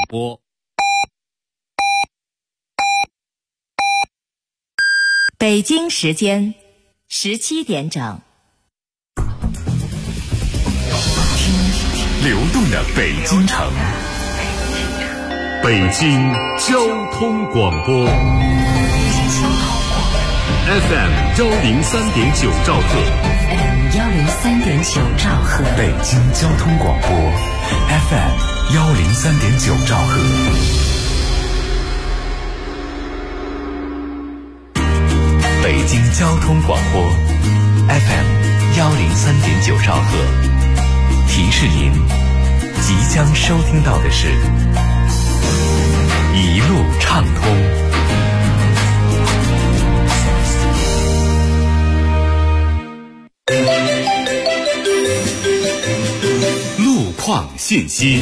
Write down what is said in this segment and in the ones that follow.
播。 北京时间17点整。 流动的北京城，北京交通广播 FM 103.9兆赫， 103.9兆赫， 北京交通广播 FM 103.9兆赫。北京交通广播 FM 103.9兆赫，提示您即将收听到的是一路畅通。路况信息。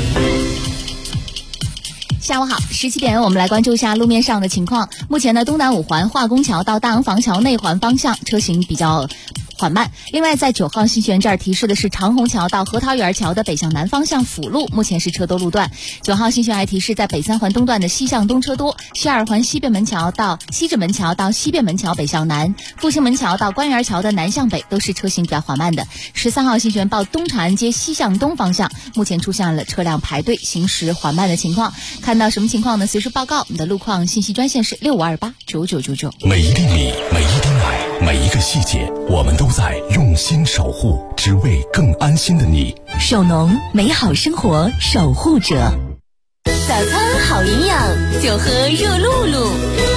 下午好，17点，我们来关注一下路面上的情况。目前呢，东南五环化工桥到大洋房桥内环方向车行比较缓慢。另外，在9号新学园这儿提示的是长虹桥到核桃园桥的北向南方向辅路，目前是车多路段。9号新学园还提示，在北3环东段的西向东车多，西2环西便门桥到西直门桥到西便门桥北向南，复兴门桥到官园桥的南向北都是车行比较缓慢的。13号新学园报东长安街西向东方向，目前出现了车辆排队行驶缓慢的情况。看到什么情况呢？随时报告。我们的路况信息专线是65289999。 每一粒米，每一滴奶，每一个细节，我们都在用心守护，只为更安心的你。 首农，美好生活守护者。 早餐好营养，就喝热露露。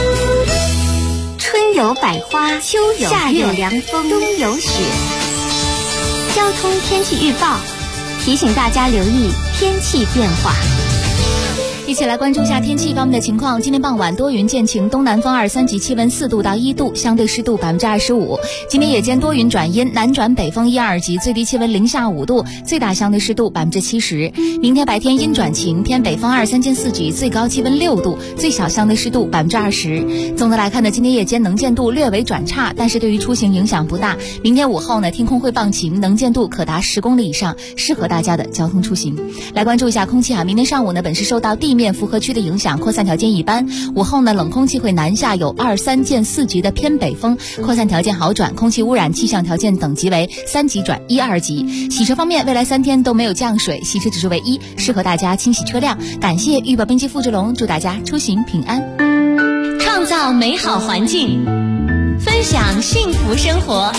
春有百花，秋有夏有凉风，冬有雪。交通天气预报提醒大家留意天气变化。 一起来关注一下天气方面的情况。今天傍晚多云见晴，东南风2、3级，气温4度到1度，相对湿度25%。今天夜间多云转阴，南转北风1、2级，最低气温零下5度，最大相对湿度70%。明天白天阴转晴，偏北风2、3进4级，最高气温6度，最小相对湿度20%。总的来看呢，今天夜间能见度略为转差，但是对于出行影响不大。明天午后呢，天空会放晴，能见度可达10公里以上，适合大家的交通出行。来关注一下空气明天上午呢，本市受到地面复合区的影响，扩散条件一般。午后呢，冷空气会南下，有2、3进4级的偏北风，扩散条件好转，空气污染气象条件等级为3级转1、2级。洗车方面，未来3天都没有降水，洗车指数为1，适合大家清洗车辆。感谢预报编辑付志龙，祝大家出行平安。 创造美好环境，分享幸福生活。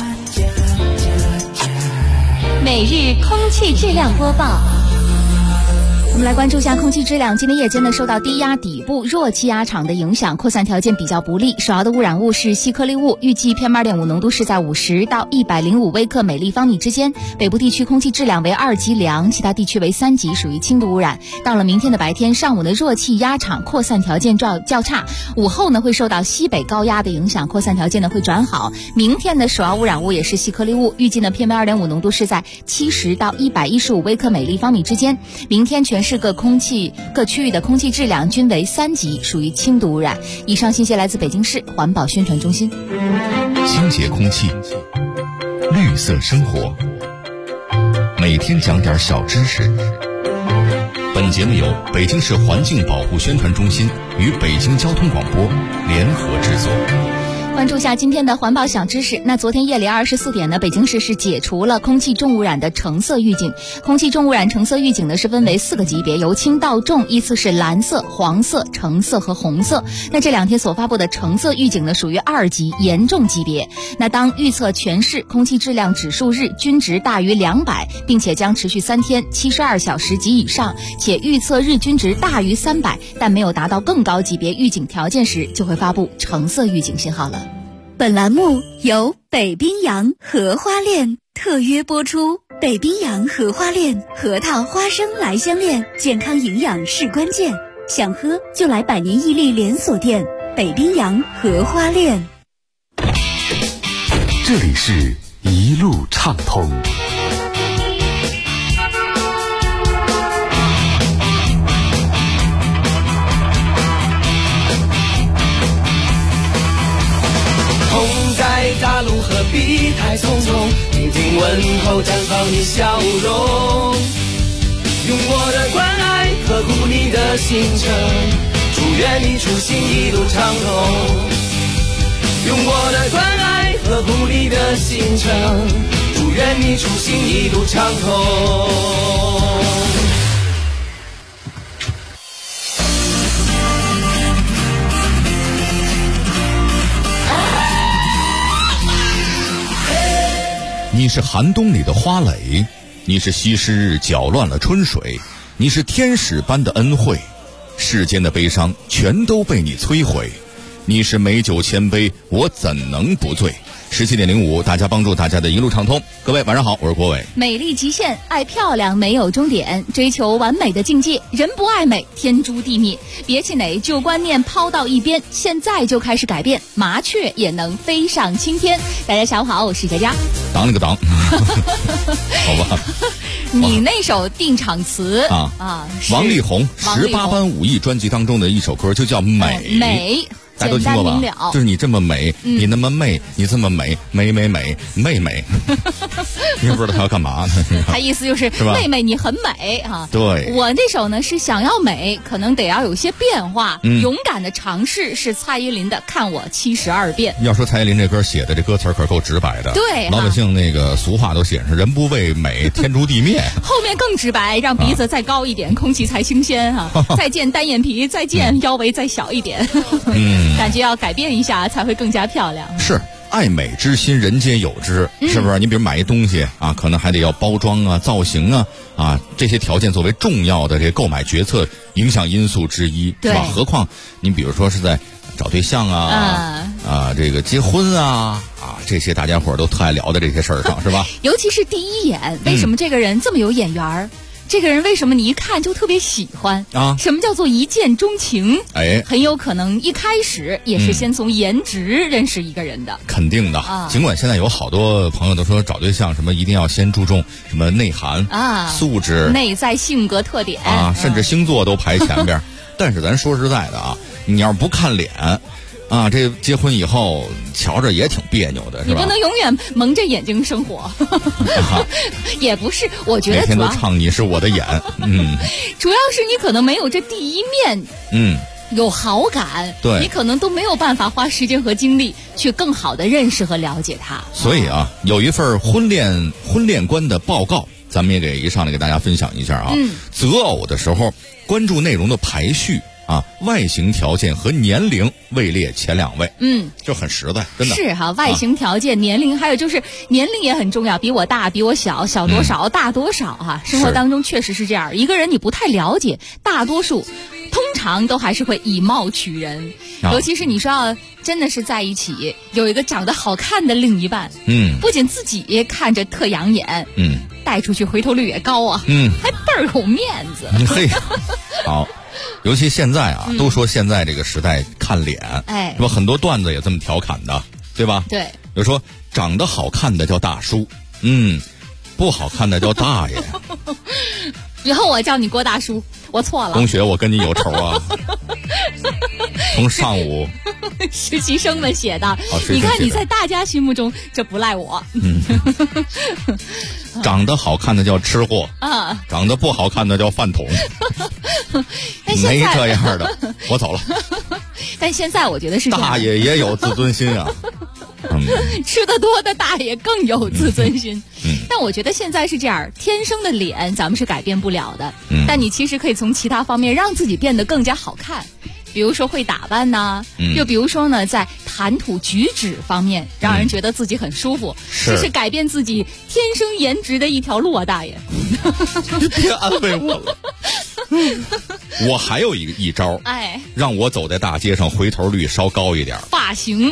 每日空气质量播报。 我们来关注一下空气质量。今天夜间呢，受到低压底部弱气压场的影响，扩散条件比较不利，首要的污染物是细颗粒物，预计 PM2.5 浓度是在50到105微克每立方米之间。北部地区空气质量为2级良，其他地区为3级，属于轻度污染。到了明天的白天，上午的弱气压场扩散条件较差，午后呢会受到西北高压的影响，扩散条件呢会转好。明天的首要污染物也是细颗粒物，预计呢 PM2.5 浓度是在70到115微克每立方米之间。明天全市各区域的空气质量均为3级，属于轻度污染。以上信息来自北京市环保宣传中心。 清洁空气，绿色生活，每天讲点小知识。本节目由北京市环境保护宣传中心与北京交通广播联合制作。 关注一下今天的环保小知识。那昨天夜里24点呢，北京市是解除了空气重污染的橙色预警。空气重污染橙色预警呢是分为4个级别，由轻到重依次是蓝色、黄色、橙色和红色。那这2天所发布的橙色预警呢属于2级严重级别。那当预测全市空气质量指数日均值大于200，并且将持续3天72小时及以上，且预测日均值大于300，但没有达到更高级别预警条件时，就会发布橙色预警信号了。 本栏目由北冰洋荷花恋特约播出。北冰洋荷花恋，核桃花生来相恋，健康营养是关键。想喝就来百年屹立连锁店北冰洋荷花恋。 这里是一路畅通。 风在大路何必太匆匆，听听问候绽放你笑容。 用我的关爱呵护你的行程，祝愿你出行一路畅通。用我的关爱呵护你的行程，祝愿你出行一路畅通。 你是寒冬里的花蕾，你是西施日搅乱了春水，你是天使般的恩惠，世间的悲伤全都被你摧毁。你是美酒千杯，我怎能不醉？17.05，大家帮助大家的一路畅通。各位晚上好，我是国伟。 美丽极限，爱漂亮没有终点，追求完美的境界，人不爱美天诛地灭。别气馁，旧观念抛到一边，现在就开始改变，麻雀也能飞上青天。大家下午好，我是佳佳。 当了个当好吧， 你那首定场词王力宏18般武艺专辑当中的一首歌，就叫美。 美大家都听过吧？就是你这么美，你那么媚，你这么美，美美美妹妹，你也不知道他要干嘛呢？ 他意思就是妹妹你很美啊。 对， 我这首呢是想要美，可能得要有些变化，勇敢的尝试，是蔡依林的《看我72遍》。 要说蔡依林这歌写的这歌词可够直白的， 对， 老百姓那个俗话都写上人不为美天诛地灭。 后面更直白，让鼻子再高一点，空气才新鲜再见单眼皮，再见腰围再小一点。感觉要改变一下才会更加漂亮。 是爱美之心人皆有之，是不是？你比如买一东西啊，可能还得要包装啊、造型啊这些条件作为重要的这个购买决策影响因素之一，是吧？何况你比如说是在找对象这个结婚这些大家伙都特爱聊的这些事儿上，是吧？ 尤其是第一眼，为什么这个人这么有眼缘儿？这个人为什么你一看就特别喜欢啊？什么叫做一见钟情？很有可能一开始也是先从颜值认识一个人的。 肯定的尽管现在有好多朋友都说找对象什么一定要先注重什么内涵素质、 内在性格特点甚至星座都排前边。但是咱说实在的你要是不看脸这结婚以后瞧着也挺别扭的，是吧？ 你不能永远蒙着眼睛生活。也不是，我觉得每天都唱你是我的眼。 主要是你可能没有这第一面有好感， 对， 你可能都没有办法花时间和精力去更好的认识和了解他。 所以有一份婚恋观的报告，咱们也给上来给大家分享一下择偶的时候关注内容的排序外形条件和年龄位列前2位，就很实在，真的是外形条件、年龄，还有就是年龄也很重要，比我大、比我小，小多少、大多少生活当中确实是这样，一个人你不太了解，大多数通常都还是会以貌取人，尤其是你说要真的是在一起，有一个长得好看的另一半，不仅自己看着特养眼，带出去回头率也高还倍儿有面子。 嘿，好。尤其现在都说现在这个时代看脸，是吧？很多段子也这么调侃的，对吧？ 对， 比如说长得好看的叫大叔，不好看的叫大爷。 以后我叫你郭大叔，我错了。 同学，我跟你有仇从上午实习生们写的，你看你在大家心目中，这不赖我。 长得好看的叫吃货长得不好看的叫饭桶。没这样的，我走了。 但现在我觉得是这样， 大爷也有自尊心吃得多的大爷更有自尊心。但我觉得现在是这样，天生的脸咱们是改变不了的，但你其实可以从其他方面让自己变得更加好看。比如说会打扮又比如说呢，在谈吐举止方面让人觉得自己很舒服，这是改变自己天生颜值的一条路大爷。 别安慰我了。我还有一招，让我走在大街上回头率稍高一点。 发型。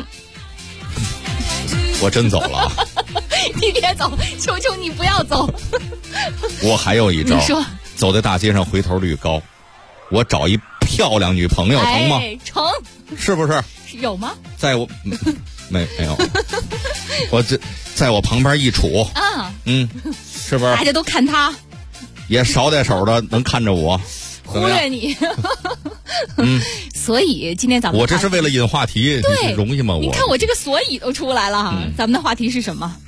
我真走了。 你别走，求求你不要走。 我还有一招， 你说走在大街上回头率高，我找一漂亮女朋友成吗？ 成， 是不是？ 有吗？ 在我没有，我在我旁边一杵是不是？ 大家都看他， 也少点手的能看着我， 忽略你。所以今天咱们我这是为了引话题， 对， 容易吗？ 你看我这个所以都出来了咱们的话题是什么？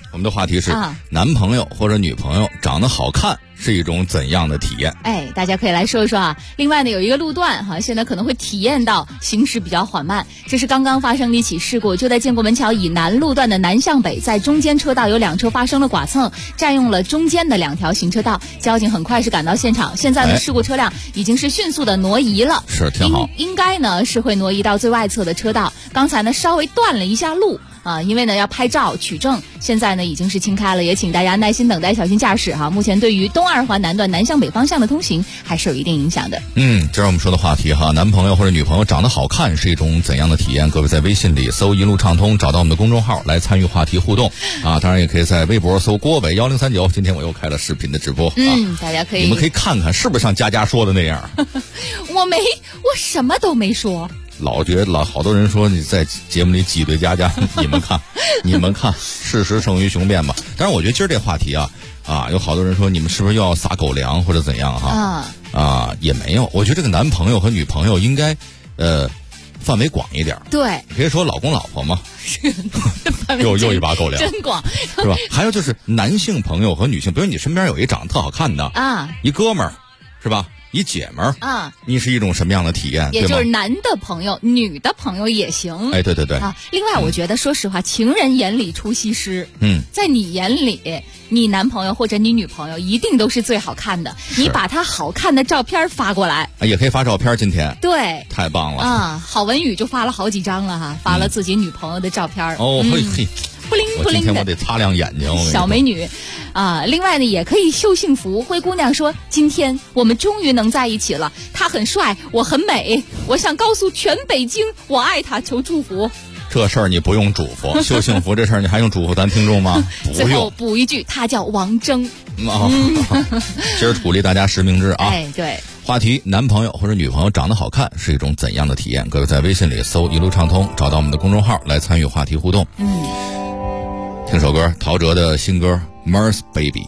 我们的话题是男朋友或者女朋友长得好看是一种怎样的体验？ 大家可以来说一说啊。另外呢，有一个路段现在可能会体验到行驶比较缓慢，这是刚刚发生的一起事故，就在建国门桥以南路段的南向北，在中间车道有2车发生了剐蹭，占用了中间的2条行车道，交警很快是赶到现场，现在呢事故车辆已经是迅速的挪移了， 是挺好， 应该呢是会挪移到最外侧的车道，刚才呢稍微断了一下路。因为呢要拍照取证，现在呢已经是清开了，也请大家耐心等待，小心驾驶目前对于东2环南段南向北方向的通行还是有一定影响的。 这是我们说的话题男朋友或者女朋友长得好看是一种怎样的体验？各位在微信里搜一路畅通，找到我们的公众号来参与话题互动当然也可以在微博搜郭伟1039，今天我又开了视频的直播大家可以， 你们可以看看是不是像佳佳说的那样。 我什么都没说。 老觉得好多人说你在节目里挤兑佳佳，你们看，事实胜于雄辩吧。但是我觉得今儿这话题有好多人说你们是不是又要撒狗粮或者怎样也没有。我觉得这个男朋友和女朋友应该范围广一点。 对， 可以说老公老婆吗？又一把狗粮， 真广是吧？还有就是男性朋友和女性，比如你身边有一长得特好看的一哥们儿，是吧？一姐们儿你是一种什么样的体验？ 也就是男的朋友女的朋友也行。 对另外我觉得说实话，情人眼里出西施，在你眼里你男朋友或者你女朋友一定都是最好看的，你把他好看的照片发过来也可以发照片。今天对， 太棒了郝文宇就发了好几张了发了自己女朋友的照片嘿不灵不灵的， 今天我得擦亮眼睛， 小美女另外呢也可以秀幸福。灰姑娘说，今天我们终于能在一起了，他很帅，我很美，我想告诉全北京我爱他，求祝福。 这事儿你不用嘱咐，秀幸福这事儿你还用嘱咐咱听众吗？不用。 最后补一句，他叫王铮。 今儿鼓励大家实名制对。 话题：男朋友或者女朋友长得好看是一种怎样的体验？各位在微信里搜一路畅通，找到我们的公众号来参与话题互动。听首歌，陶喆的新歌《Mars Baby》。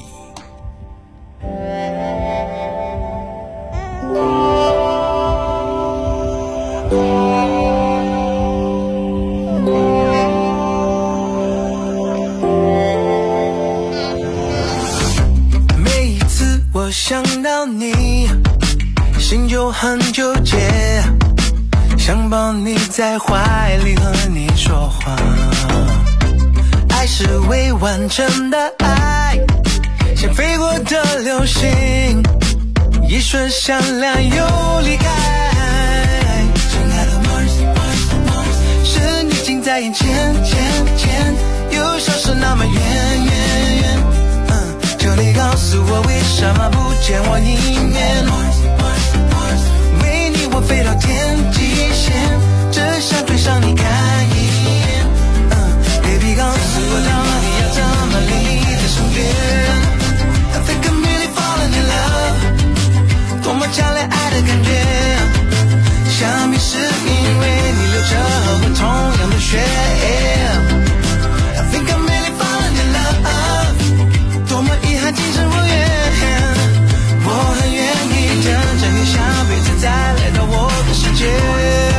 每一次我想到你，心就很纠结，想抱你在怀里和你说话。爱是未完成的爱，像飞过的流星，一瞬闪亮又离开。亲爱的 Mars， 是你近在眼前，又消失那么远。求你告诉我，为什么不见我一面？为你我飞到天际线，只想追上你看一眼。Baby， 告诉我到底要怎么离在身边？ I think I'm really falling in love， 多么强烈爱的感觉，想必是因为你流着和我同样的血。I think I'm really falling in love， 多么遗憾今生无缘，我很愿意等着你下辈子再来到我的世界。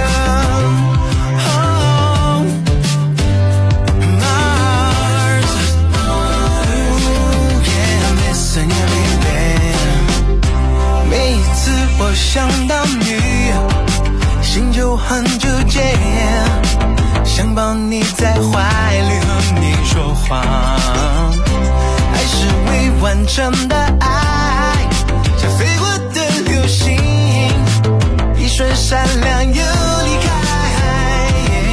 我想到你，心就很纠结，想抱你在怀里和你说话。爱是未完成的爱，像飞过的流星，一瞬闪亮又离开。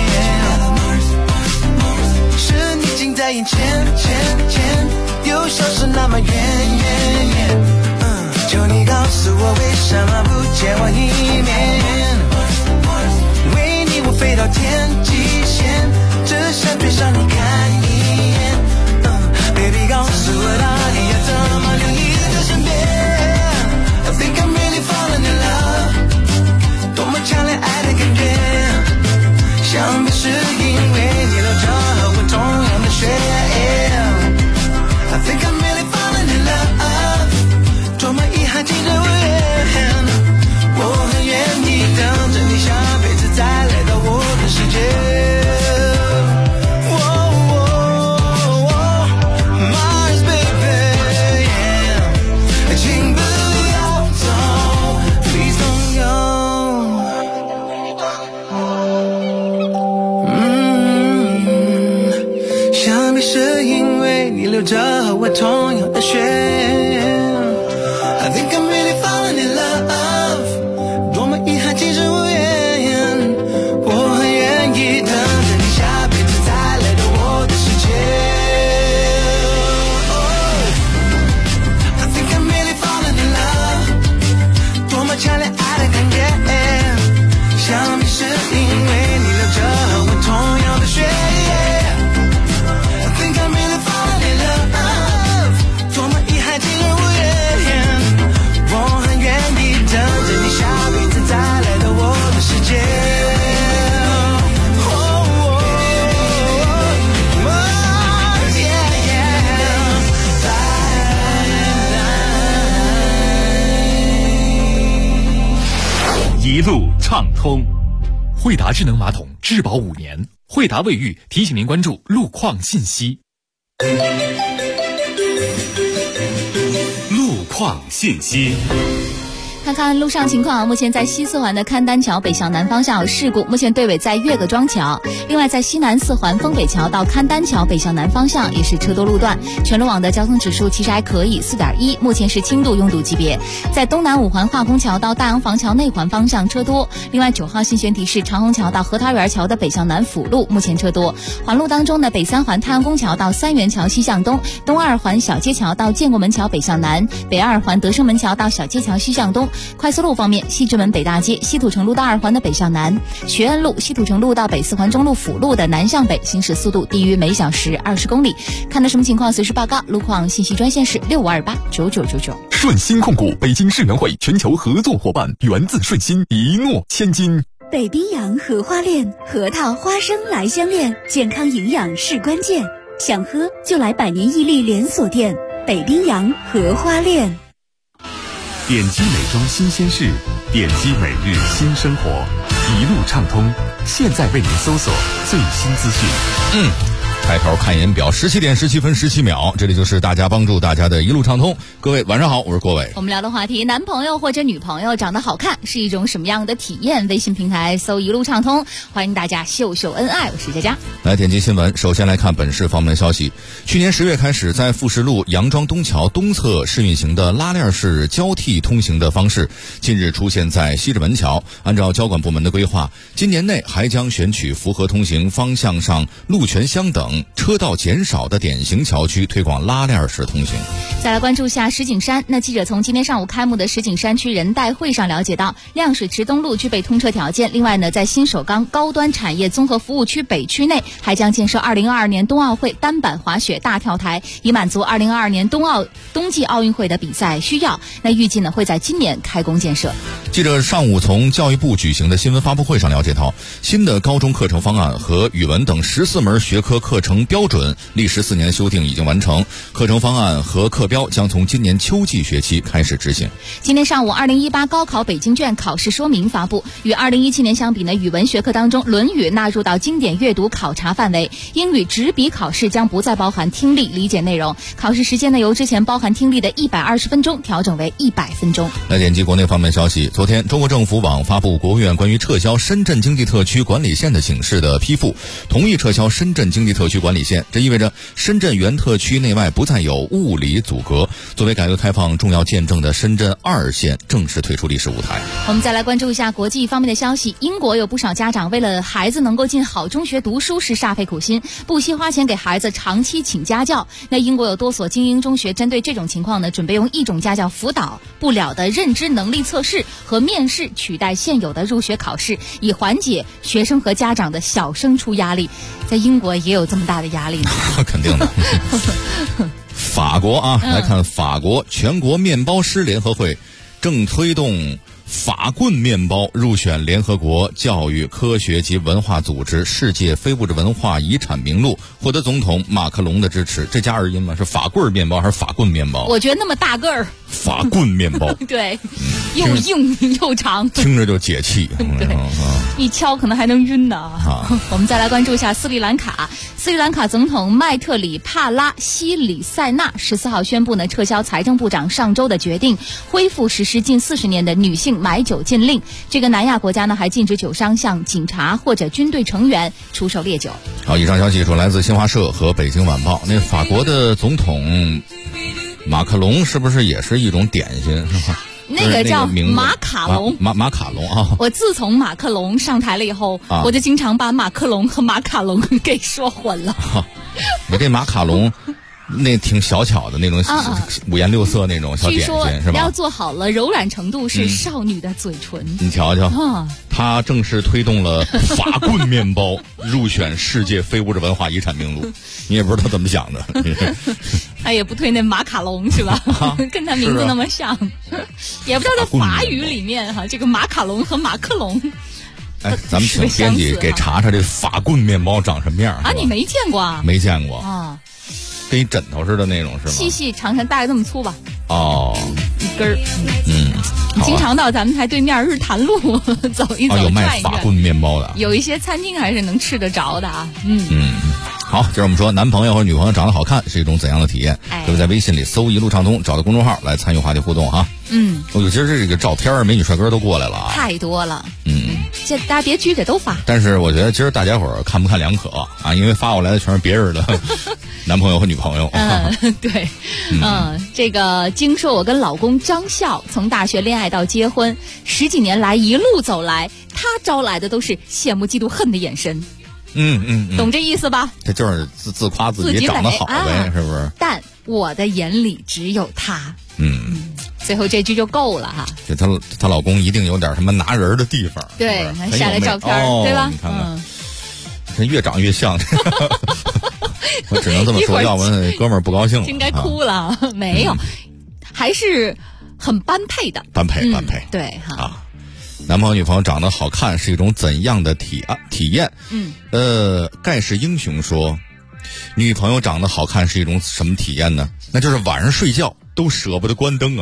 是你近在眼前，又消失那么远。求你告诉我，为什么不见我一面？为你我飞到天际线，只想追上你看一眼。Baby， 告诉我到底要怎么留你在身边？ I think I'm really falling in love， 多么强烈爱的感觉，想必是因为你流着和我同样的血。I think I'm really falling in love， 多么遗憾今生无缘，我很愿意等着你下辈子再来到我的世界。 畅通。惠达智能马桶质保5年，惠达卫浴提醒您关注路况信息。路况信息。 看看路上情况，目前在西四环的勘丹桥北向南方向有事故，目前队尾在岳各庄桥。另外在西南四环丰北桥到勘丹桥北向南方向也是车多路段，全路网的交通指数其实还可以 4.1， 目前是轻度拥堵级别。在东南五环化工桥到大洋房桥内环方向车多。另外9号信宣提示长虹桥到核桃园桥的北向南辅路目前车多。环路当中呢，北3环太阳宫桥到三元桥西向东，东2环小街桥到建国门桥北向南，北2环德胜门桥到小街桥西向东。快速路方面，西直门北大街西土城路到2环的北向南，学院路西土城路到北4环中路辅路的南向北行驶速度低于每小时20公里。看到什么情况随时报告，路况信息专线是65289999。 顺鑫控股北京世园会全球合作伙伴，源自顺鑫，一诺千金。 北冰洋荷花恋，核桃花生来相恋，健康营养是关键，想喝就来百年屹立连锁店北冰洋荷花恋。 点击美妆新鲜事，点击每日新生活，一路畅通。现在为您搜索最新资讯。 开头看一眼表，17点17分17秒，这里就是大家帮助大家的一路畅通。各位晚上好，我是郭伟。 我们聊的话题，男朋友或者女朋友长得好看是一种什么样的体验？微信平台搜一路畅通，欢迎大家秀秀恩爱。我是佳佳。 来点击新闻，首先来看本市方面的消息。去年10月开始，在富士路杨庄东桥东侧试运行的拉链式交替通行的方式，近日出现在西直门桥。按照交管部门的规划，今年内还将选取符合通行方向上路权相等、车道减少的典型桥区，推广拉链式通行。 再来关注一下石景山。那记者从今天上午开幕的石景山区人代会上了解到，亮水池东路具备通车条件。另外呢，在新首钢高端产业综合服务区北区内，还将建设2022年冬奥会单板滑雪大跳台，以满足2022年冬季奥运会的比赛需要。那预计呢会在今年开工建设。 记者上午从教育部举行的新闻发布会上了解到，新的高中课程方案和语文等14门学科课程标准历时4年修订已经完成，课程方案和课标将从今年秋季学期开始执行。 今天上午2018高考北京卷考试说明发布，与2017年相比呢，语文学科当中《论语》纳入到经典阅读考察范围，英语纸笔考试将不再包含听力理解内容，考试时间呢由之前包含听力的120分钟调整为100分钟。 来点击国内方面消息，昨天中国政府网发布国务院关于撤销深圳经济特区管理线的请示的批复，同意撤销深圳经济特区管理线，这意味着深圳原特区内外不再有物理阻隔。作为改革开放重要见证的深圳2线正式退出历史舞台。 我们再来关注一下国际方面的消息。英国有不少家长为了孩子能够进好中学读书是煞费苦心，不惜花钱给孩子长期请家教。那英国有多所精英中学针对这种情况呢，准备用一种家教辅导不了的认知能力测试和面试取代现有的入学考试，以缓解学生和家长的小升初压力。在英国也有这么大的压力呢？ 肯定的。法国啊，来看法国全国面包师联合会正推动法棍面包入选联合国教育科学及文化组织世界非物质文化遗产名录，获得总统马克龙的支持。这加儿音吗？是法棍面包还是法棍面包？ 我觉得那么大个儿， 法棍面包对，又硬又长， 听着就解气。 对，一敲可能还能晕呢。我们再来关注一下斯里兰卡。斯里兰卡总统麦特里帕拉西里塞纳14号宣布呢，撤销财政部长上周的决定，恢复实施近40年的女性买酒禁令。这个南亚国家呢，还禁止酒商向警察或者军队成员出售烈酒。 好，以上消息说来自新华社和北京晚报。那法国的总统马克龙是不是也是一种点心？ 那个叫马卡龙， 马卡龙啊！ 我自从马克龙上台了以后，我就经常把马克龙和马卡龙给说混了。 我这马卡龙那挺小巧的那种五颜六色那种小点心是吧？ 要做好了，柔软程度是少女的嘴唇。 你瞧瞧，他正式推动了法棍面包入选世界非物质文化遗产名录。你也不知道他怎么想的。 他也不推那马卡龙是吧？跟他名字那么像，也不知道在法语里面这个马卡龙和马克龙。 哎，咱们请编辑给查查这法棍面包长什么样啊？ 你没见过啊？ 没见过啊。 跟一枕头似的那种是吗？ 细细长长，大概这么粗吧。 哦， 一根儿。经常到咱们台对面日坛路走一走， 有卖法棍面包的， 有一些餐厅还是能吃得着的啊。 好，接着我们说，男朋友或者女朋友长得好看是一种怎样的体验？可以在微信里搜“一路畅通”，找到公众号来参与话题互动哈。我觉得这个照片美女帅哥都过来了啊， 太多了。这大家别拘着，都发。 但是我觉得今儿大家伙儿看不看两可啊，因为发过来的全是别人的男朋友和女朋友。 对，这个经说，我跟老公张笑从大学恋爱到结婚10几年来一路走来，他招来的都是羡慕、嫉妒、恨的眼神。懂这意思吧？ 这就是自夸自己长得好呗，是不是？ 但我的眼里只有他。最后这句就够了哈。 就她老公一定有点什么拿人的地方。 对，晒了照片，对吧？ 你看看，这越长越像。我只能这么说，要不然哥们儿不高兴了。 应该哭了，没有，还是很般配的。 般配。 对哈。 啊。男朋友女朋友长得好看是一种怎样的体验？盖世英雄说，女朋友长得好看是一种什么体验呢？那就是晚上睡觉都舍不得关灯啊。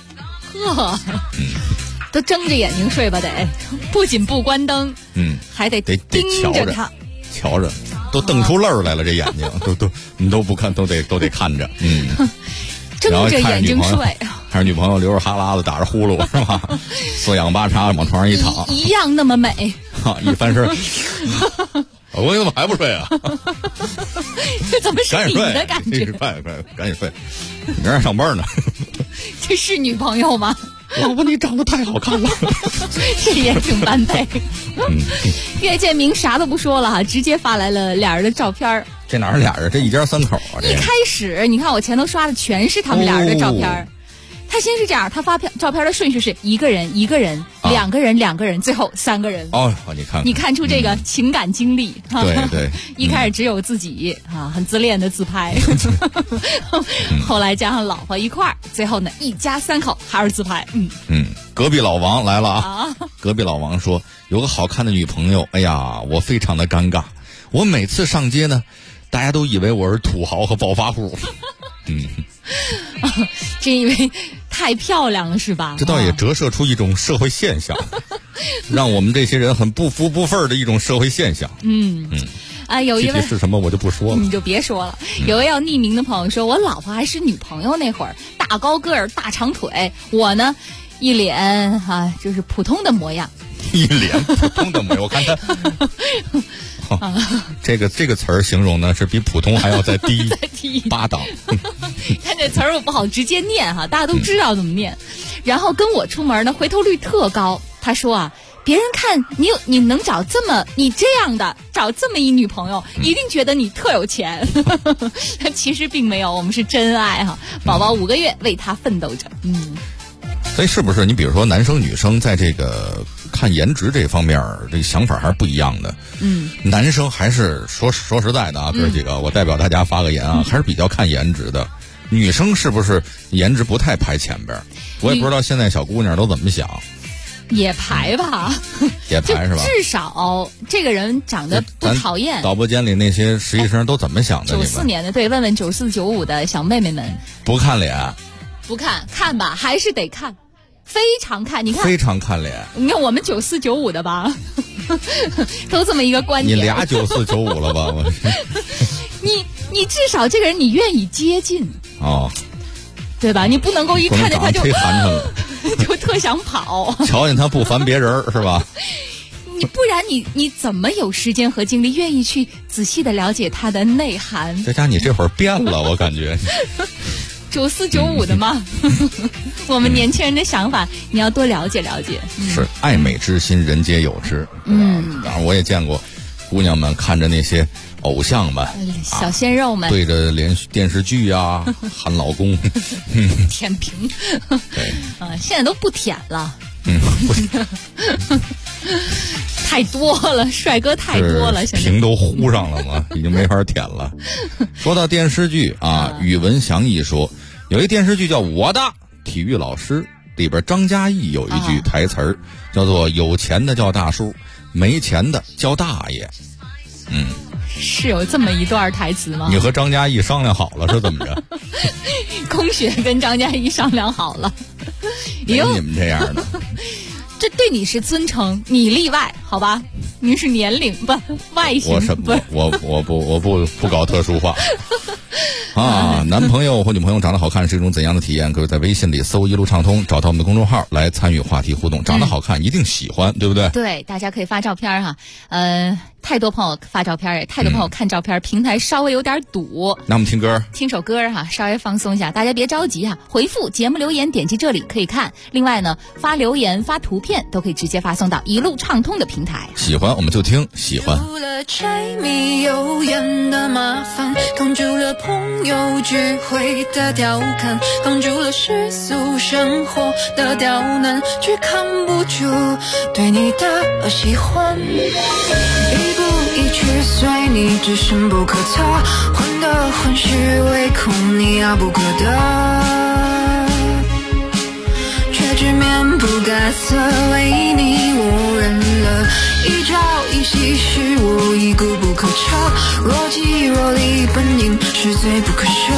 都睁着眼睛睡吧得，不仅不关灯，还得盯着他， 瞧着，都瞪出泪儿来了，这眼睛你都不看，都得看着， 睁着眼睛睡。 看着女朋友流着哈喇子打着呼噜是吧？四仰八叉往床上一躺， 一样那么美。 一翻身，我怎么还不睡啊？ 这怎么是你的感觉？ 赶紧睡，明儿上班呢。 这是女朋友吗？ 老婆，你长得太好看了。 这也挺般配。岳建明啥都不说了哈，直接发来了俩人的照片。 这哪是俩人？这一家三口啊！ 一开始你看我前头刷的全是他们俩人的照片。他先是这样，他发照片的顺序是一个人、两个人，最后3个人。 你看出这个情感经历。 对， 一开始只有自己很自恋的自拍，后来加上老婆一块儿，最后呢一家3口还是自拍。 隔壁老王来了啊！隔壁老王说，有个好看的女朋友，哎呀，我非常的尴尬。我每次上街呢，大家都以为我是土豪和暴发户。 这因为太漂亮了是吧？ 这倒也折射出一种社会现象，让我们这些人很不服不忿的一种社会现象。 有一位具体是什么我就不说了， 你就别说了。有位要匿名的朋友说，我老婆还是女朋友那会儿，大高个儿大长腿，我呢一脸就是普通的模样。 一脸普通的模样，我看他。这个词儿形容呢是比普通还要再低8档。 看这词儿我不好直接念哈，大家都知道怎么念。然后跟我出门呢，回头率特高。他说别人看你能找你这样的找这么一女朋友，一定觉得你特有钱。其实并没有，我们是真爱哈。宝宝5个月为他奋斗着。 所以是不是你比如说男生女生在这个看颜值这方面，这个想法还是不一样的？男生还是说实在的啊，哥几个，我代表大家发个言啊，还是比较看颜值的。女生是不是颜值不太排前边？我也不知道现在小姑娘都怎么想。 也排吧， 也排是吧？ 至少这个人长得不讨厌。 导播间里那些实习生都怎么想的 ？94年的，对，问问94、95的小妹妹们。 不看脸？ 不看吧，还是得看。非常看，你看， 非常看脸。 你看我们94、95的吧，都这么一个观点。 你俩94、95了吧？ 你至少这个人你愿意接近对吧？你不能够一看见他就就特想跑， 瞧见他不烦别人是吧？ 你不然你怎么有时间和精力愿意去仔细的了解他的内涵？ 这家你这会儿变了，我感觉。 94、95的嘛，我们年轻人的想法，你要多了解了解。 是爱美之心，人皆有之。当然我也见过姑娘们看着那些偶像们、 小鲜肉们， 对着电视剧啊喊老公， 舔屏。 对， 现在都不舔了。太多了，帅哥太多了，现在屏都糊上了嘛，已经没法舔了。说到电视剧宇文祥一说，有一电视剧叫《我的体育老师》，里边张嘉译有一句台词叫做"有钱的叫大叔，没钱的叫大爷"。 是有这么一段台词吗？ 你和张嘉译商量好了是怎么着？ 空雪跟张嘉译商量好了， 有你们这样的， 这对你是尊称，你例外，好吧？你是年龄不外形， 我不搞特殊化。啊，男朋友或女朋友长得好看是一种怎样的体验？各位在微信里搜一路畅通，找到我们的公众号来参与话题互动。长得好看一定喜欢，对不对？ 对，大家可以发照片哈。太多朋友发照片，也太多朋友看照片，平台稍微有点堵。 那我们听歌， 听首歌哈，稍微放松一下，大家别着急哈。回复节目留言，点击这里可以看。另外呢，发留言、发图片都可以直接发送到一路畅通的平台。 喜欢我们就听，喜欢。 除了柴米油盐的麻烦，扛住了朋友聚会的调侃，扛住了世俗生活的刁难，却扛不住对你的喜欢。一步一去随你，只剩不可测，患得患失，唯恐你遥不可得，却直面不改色，为你我忍了，一朝一夕是我已固不可彻，若即若离本应是罪不可赦，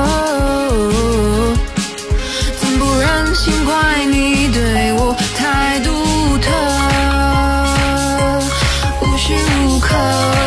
怎不忍心怪你对我太独特，无时无刻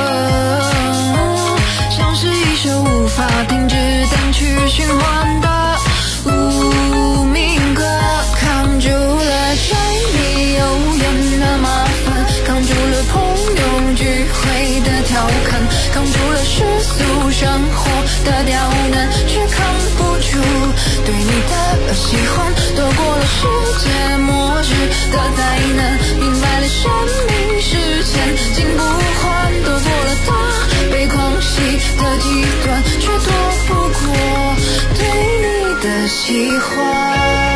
像是一首无法停止单曲循环的无名歌，扛住了柴米油盐的麻烦，扛住了朋友聚会的调侃，扛住了世俗生活的刁难，却扛不住对你的喜欢，躲过了世界末日的灾难，明白了生命是千金不换，躲过了大悲狂喜的极端，却躲不过对你的喜欢。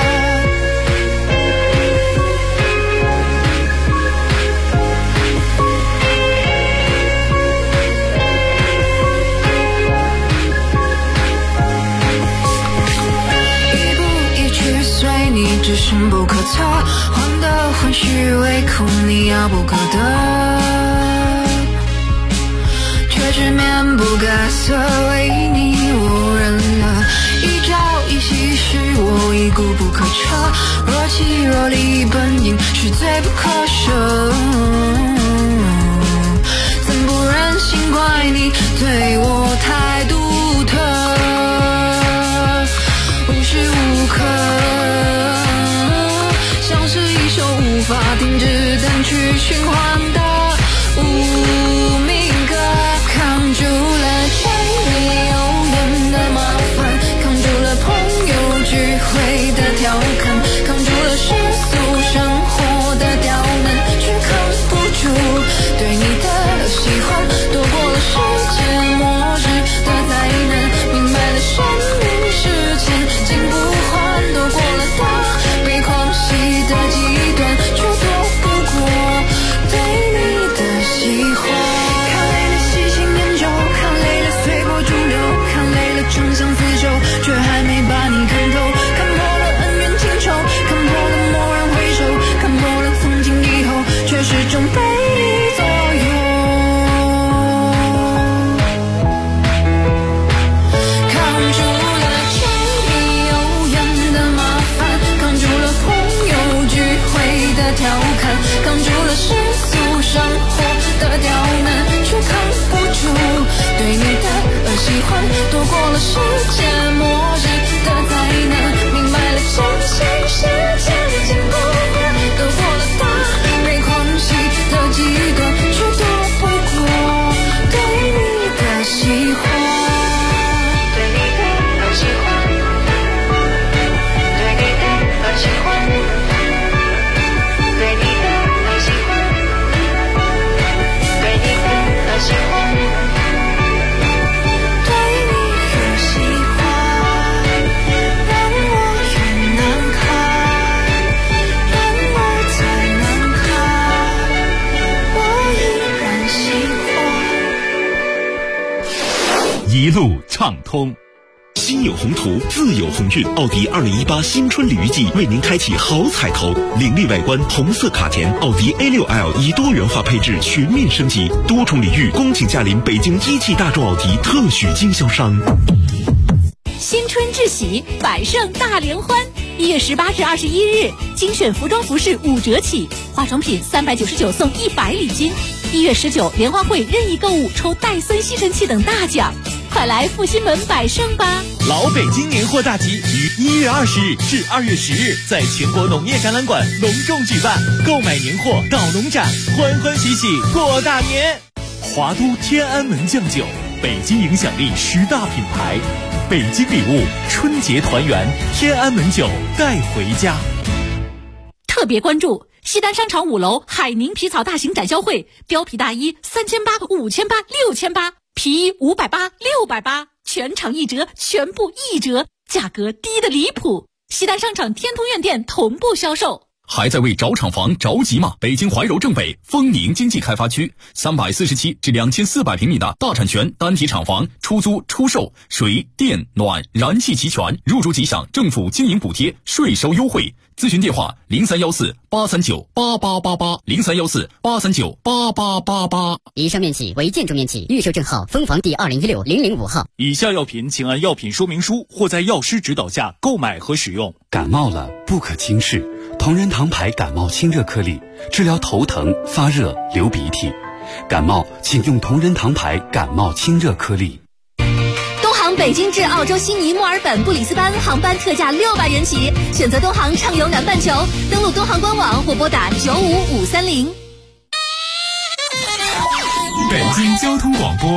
只剩不可测，患得患失，唯恐你遥不可得，却直面不改色，为你我忍了，一朝一夕是我已固不可彻，若即若离本应是罪不可赦，怎不忍心怪你对我太独特，无时无刻像是一首无法停止单曲循环的无名歌，扛住了柴米油盐的麻烦，扛住了朋友聚会的调侃，扛住了世俗生活的刁难，却扛不住对你的喜欢，躲过了世界末日的灾难，明白了生命是千金不换，躲过了大悲狂喜的极端，却躲不过对你的喜欢。看累了喜新厌旧，看累了随波逐流，看累了长相厮守，却还没把你看透，看破了恩怨情仇，看破了蓦然回首，看破了从今以后，却始终被你左右。扛住了柴米油盐的麻烦，扛住了朋友聚会的调侃，扛住了世俗生活的刁难，却扛不住对你的喜欢，躲过了世界末日的灾难，明白了真心是千金不换，躲过了大悲狂喜的极端，却躲不过对你的喜欢，对你的喜欢，对你的喜欢，对你的喜欢，对你的喜欢，对你的喜欢，让我越难看，让我再难看，我依然喜欢。 一路畅通。 心有宏图，自有鸿运。奥迪2018新春礼遇季为您开启好彩头，凌厉外观，红色卡钿，奥迪 A6L 以多元化配置全面升级，多重礼遇，恭请驾临北京一汽大众奥迪特许经销商。 新春至喜，百盛大联欢！1月18至21日，精选服装服饰5折起，化妆品399送100礼金。1月19，联欢会任意购物抽戴森吸尘器等大奖，快来复兴门百盛吧！ 老北京年货大集于1月20日至2月10日在全国农业展览馆隆重举办，购买年货到农展，欢欢喜喜过大年。华都天安门酱酒，北京影响力10大品牌，北京礼物，春节团圆，天安门酒带回家。 特别关注西单商场5楼海宁皮草大型展销会，貂皮大衣3800、5800、6800，皮衣580、680，全场1折，全部1折，价格低得离谱。西单商场天通苑店同步销售。 还在为找厂房着急吗？北京怀柔正北丰宁经济开发区347至2400平米的大产权单体厂房，出租出售，水电暖燃气齐全，入住即享政府经营补贴，税收优惠。咨询电话0314-839-8888，0314-839-8888。 以上面企为建筑面企，预售证号分房第2016-005号。 以下药品请按药品说明书或在药师指导下购买和使用。 感冒了不可轻视，同仁堂牌感冒清热颗粒，治疗头疼、发热、流鼻涕。感冒请用同仁堂牌感冒清热颗粒。 东航北京至澳洲悉尼、墨尔本、布里斯班航班特价600元起，选择东航畅游南半球，登录东航官网或拨打95530。 北京交通广播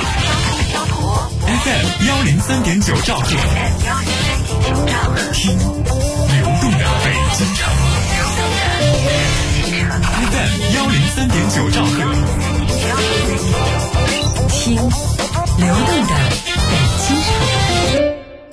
FM103.9兆赫，听流动的北京城。FM103.9兆赫，听流动的北京城。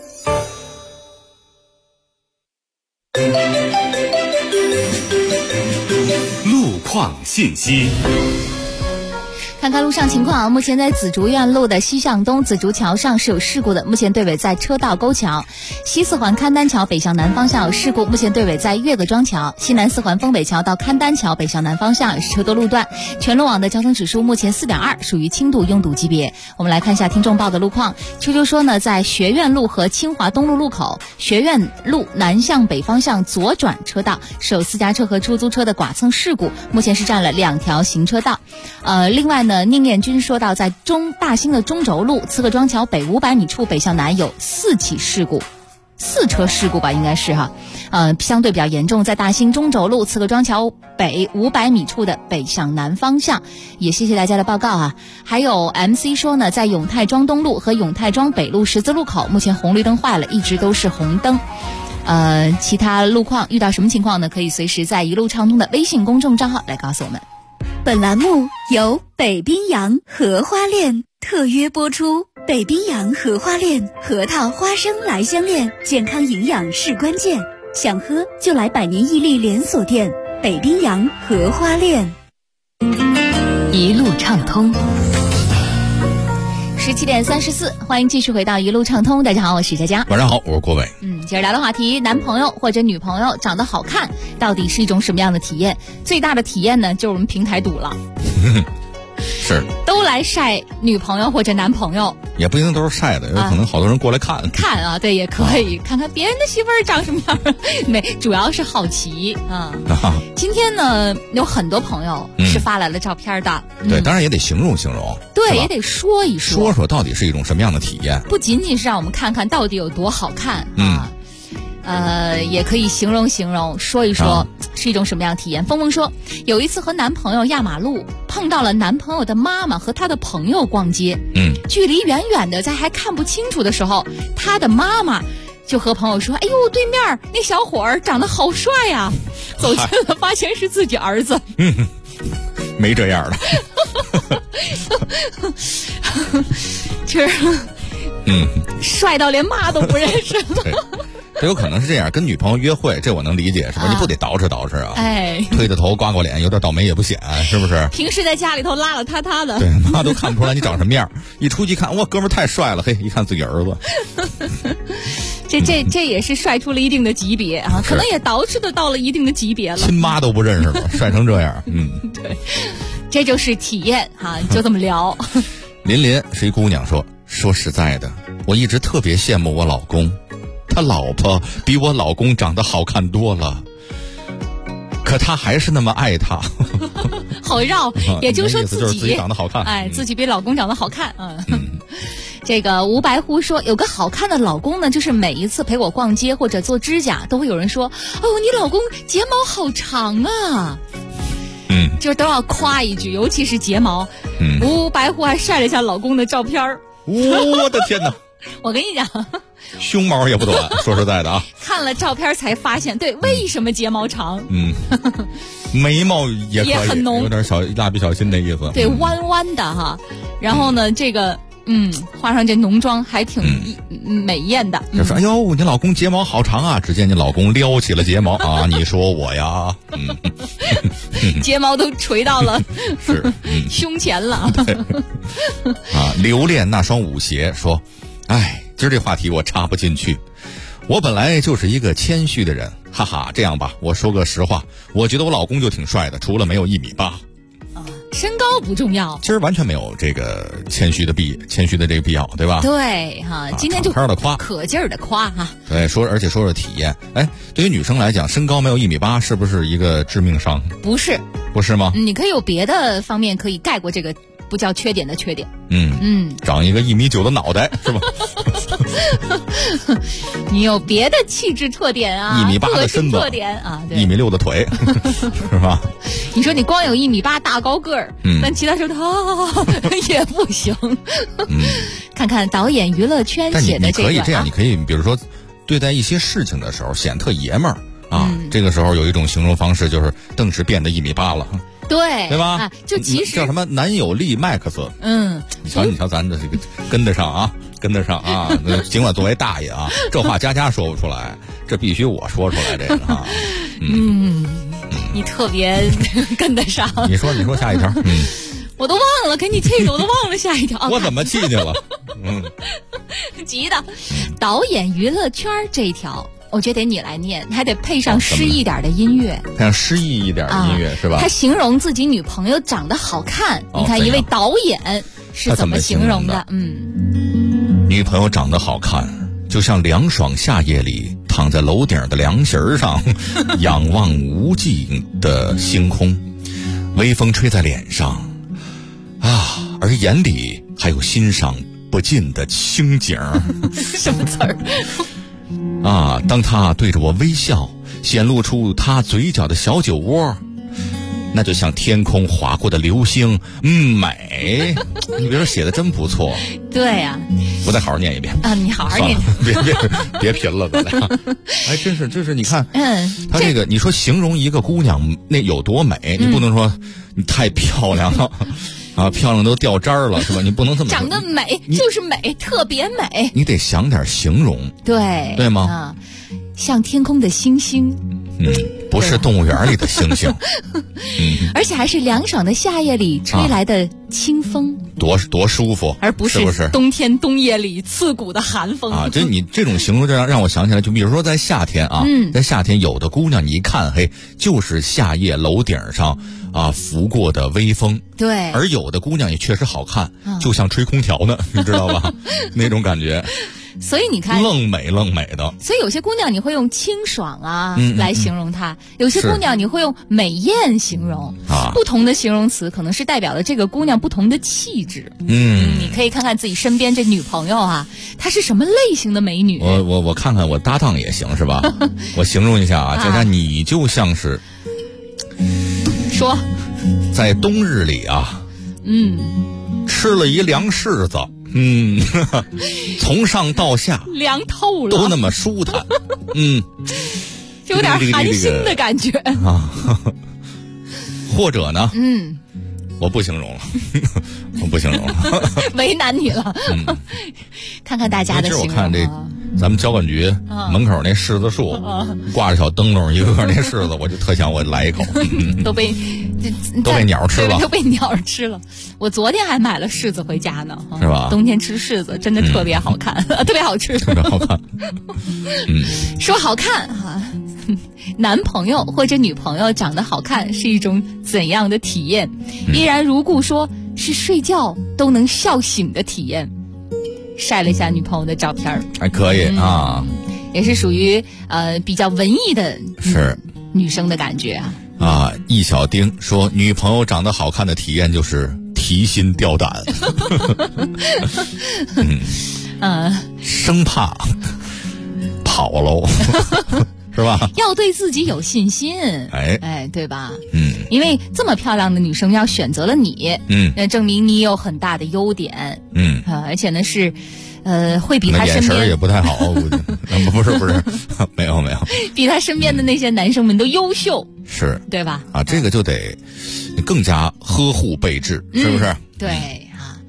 路况信息。 看看路上情况，目前在紫竹院路的西向东紫竹桥上是有事故的，目前队尾在车道沟桥。西四环勘丹桥北向南方向有事故，目前队尾在岳各庄桥。西南四环丰北桥到勘丹桥北向南方向也是车多路段。全路网的交通指数目前4.2，属于轻度拥堵级别。我们来看一下听众报的路况。秋秋说呢，在学院路和清华东路路口，学院路南向北方向左转车道是有私家车和出租车的剐蹭事故，目前是占了2条行车道。另外呢，宁彦军说到，在大兴的中轴路刺客庄桥北500米处北向南有4起事故，4车事故吧，应该是哈，相对比较严重，在大兴中轴路刺客庄桥北500米处的北向南方向，也谢谢大家的报告啊。还有 MC 说呢，在永泰庄东路和永泰庄北路十字路口，目前红绿灯坏了，一直都是红灯。其他路况遇到什么情况呢？可以随时在一路畅通的微信公众账号来告诉我们。 本栏目由北冰洋荷花恋特约播出。北冰洋荷花恋，核桃花生来相恋，健康营养是关键，想喝就来百年屹立连锁店北冰洋荷花恋。 一路畅通。17点34，欢迎继续回到一路畅通。大家好，我是佳佳。 晚上好，我是郭伟。 接着聊的话题，男朋友或者女朋友长得好看，到底是一种什么样的体验？最大的体验呢，就是我们平台堵了。 是， 都来晒女朋友或者男朋友，也不一定都是晒的，有可能好多人过来看啊，对，也可以看看别人的媳妇儿长什么样。没，主要是好奇啊。今天呢，有很多朋友是发来了照片的， 对，当然也得形容形容， 对，也得说一说， 说到底是一种什么样的体验， 不仅仅是让我们看看到底有多好看啊。也可以形容形容，说一说是一种什么样的体验。峰峰说，有一次和男朋友压马路，碰到了男朋友的妈妈和他的朋友逛街，距离远远的，在还看不清楚的时候，他的妈妈就和朋友说：“哎呦，对面那小伙儿长得好帅呀！”走近了，发现是自己儿子。 没这样的。 就是，帅到连妈都不认识了。 这有可能是这样，跟女朋友约会，这我能理解，是吧？你不得捯饬捯饬啊？ 哎， 推着头刮刮脸，有点倒霉也不显，是不是？ 平时在家里头邋邋遢遢的， 对，妈都看不出来你长什么样。一出去看，哇，哥们儿太帅了，嘿，一看自己儿子。 这也是帅出了一定的级别啊，可能也捯饬的到了一定的级别了。 亲妈都不认识了，帅成这样。 对，这就是体验哈，就这么聊。 林林是一姑娘说实在的，我一直特别羡慕我老公，他老婆比我老公长得好看多了，可他还是那么爱他。 好绕，也就是说自己长得好看， 自己比老公长得好看。这个吴白乎说，有个好看的老公呢，就是每一次陪我逛街或者做指甲，都会有人说，哦，你老公睫毛好长啊。就是都要夸一句，尤其是睫毛。吴白乎还晒了一下老公的照片儿。 我的天哪！ 我跟你讲， 胸毛也不短，说实在的啊。 看了照片才发现，对，为什么睫毛长？ 眉毛也可以， 也很浓， 有点蜡笔小新的意思。 对，弯弯的哈。然后呢，这个画上这浓妆还挺美艳的。 就说哎呦，你老公睫毛好长啊！只见你老公撩起了睫毛啊！你说我呀， 睫毛都垂到了是胸前了。 留恋那双舞鞋说，哎，今儿这话题我插不进去。我本来就是一个谦虚的人，哈哈。这样吧，我说个实话，我觉得我老公就挺帅的，除了没有1.8米。 身高不重要， 今儿完全没有这个谦虚的这个必要，对吧？ 对哈，今天就的夸， 可劲儿的夸哈。 对，而且说体验。哎，对于女生来讲，身高没有1.8米，是不是一个致命伤？ 不是吗？你可以有别的方面可以盖过这个不叫缺点的缺点。 长一个1.9米的脑袋是吧？ 你有别的气质特点啊 ，1.8米的身子， 特点啊 ，1.6米的腿，是吧？ 你说你光有1.8米大高个儿，但其他时候也不行。看看导演娱乐圈写的这个， 但你可以这样，你可以比如说对待一些事情的时候显特爷们儿啊，这个时候有一种形容方式就是顿时变得1.8米了。对吧？ 就其实叫什么男友力 Max。你瞧，咱这个跟得上啊。尽管作为大爷啊，这话家说不出来，这必须我说出来这个啊。 你特别跟得上。 你说下一条。 我都忘了，给你气的我都忘了下一条。 我怎么气你了？ 急的。导演娱乐圈这一条。我觉得得你来念，还得配上诗意点的音乐， 配上诗意一点的音乐是吧？ 他形容自己女朋友长得好看，你看一位导演是怎么形容的？ 女朋友长得好看，就像凉爽夏夜里躺在楼顶的凉席上，仰望无尽的星空，微风吹在脸上，而眼里还有欣赏不尽的清景。 什么词儿？ 当他对着我微笑，显露出他嘴角的小酒窝，那就像天空划过的流星，美。你别说，写的真不错。 对呀， 我再好好念一遍你好好念， 别贫了，咱俩。哎，真是，就是你看，他这个，你说形容一个姑娘那有多美，你不能说你太漂亮了。漂亮都掉渣儿了是吧？你不能这么说。 长得美就是美，特别美。 你得想点形容，对吗？ 像天空的星星， 不是动物园里的星星， 而且还是凉爽的夏夜里吹来的清风， 多舒服， 而不是冬天冬夜里刺骨的寒风这你这种形容就让我想起来，就比如说在夏天在夏天有的姑娘你一看，就是夏夜楼顶上拂过的微风， 对， 而有的姑娘也确实好看，就像吹空调呢，你知道吧？那种感觉。 所以你看， 愣美的。 所以有些姑娘你会用清爽来形容她，有些姑娘你会用美艳形容不同的形容词可能是代表了这个姑娘不同的气质。你可以看看自己身边这女朋友她是什么类型的美女。 我看看我搭档也行是吧？我形容一下佳佳，你就像是说在冬日里吃了一凉柿子。从上到下凉透了， 都那么舒坦， 有点寒心的感觉或者呢，我不形容了，为难你了。看看大家的形容。 我看这咱们交管局门口那柿子树挂着小灯笼，一个个那柿子，我就特想我来一口。 都被鸟吃了， 都被鸟吃了。我昨天还买了柿子回家呢， 是吧？ 冬天吃柿子真的特别好看，特别好吃， 特别好看。 说好看哈，男朋友或者女朋友长得好看是一种怎样的体验？依然如故说是睡觉都能笑醒的体验。晒了一下女朋友的照片， 还可以啊， 也是属于比较文艺的是女生的感觉啊。易小丁说，女朋友长得好看的体验就是提心吊胆，生怕跑喽。是吧？ 要对自己有信心，哎，对吧？因为这么漂亮的女生要选择了你，那证明你有很大的优点，而且呢是，会比她身边眼神也不太好，估计不是，没有， 比她身边的那些男生们都优秀， 是对吧？ 啊，这个就得更加呵护备至，是不是？ 对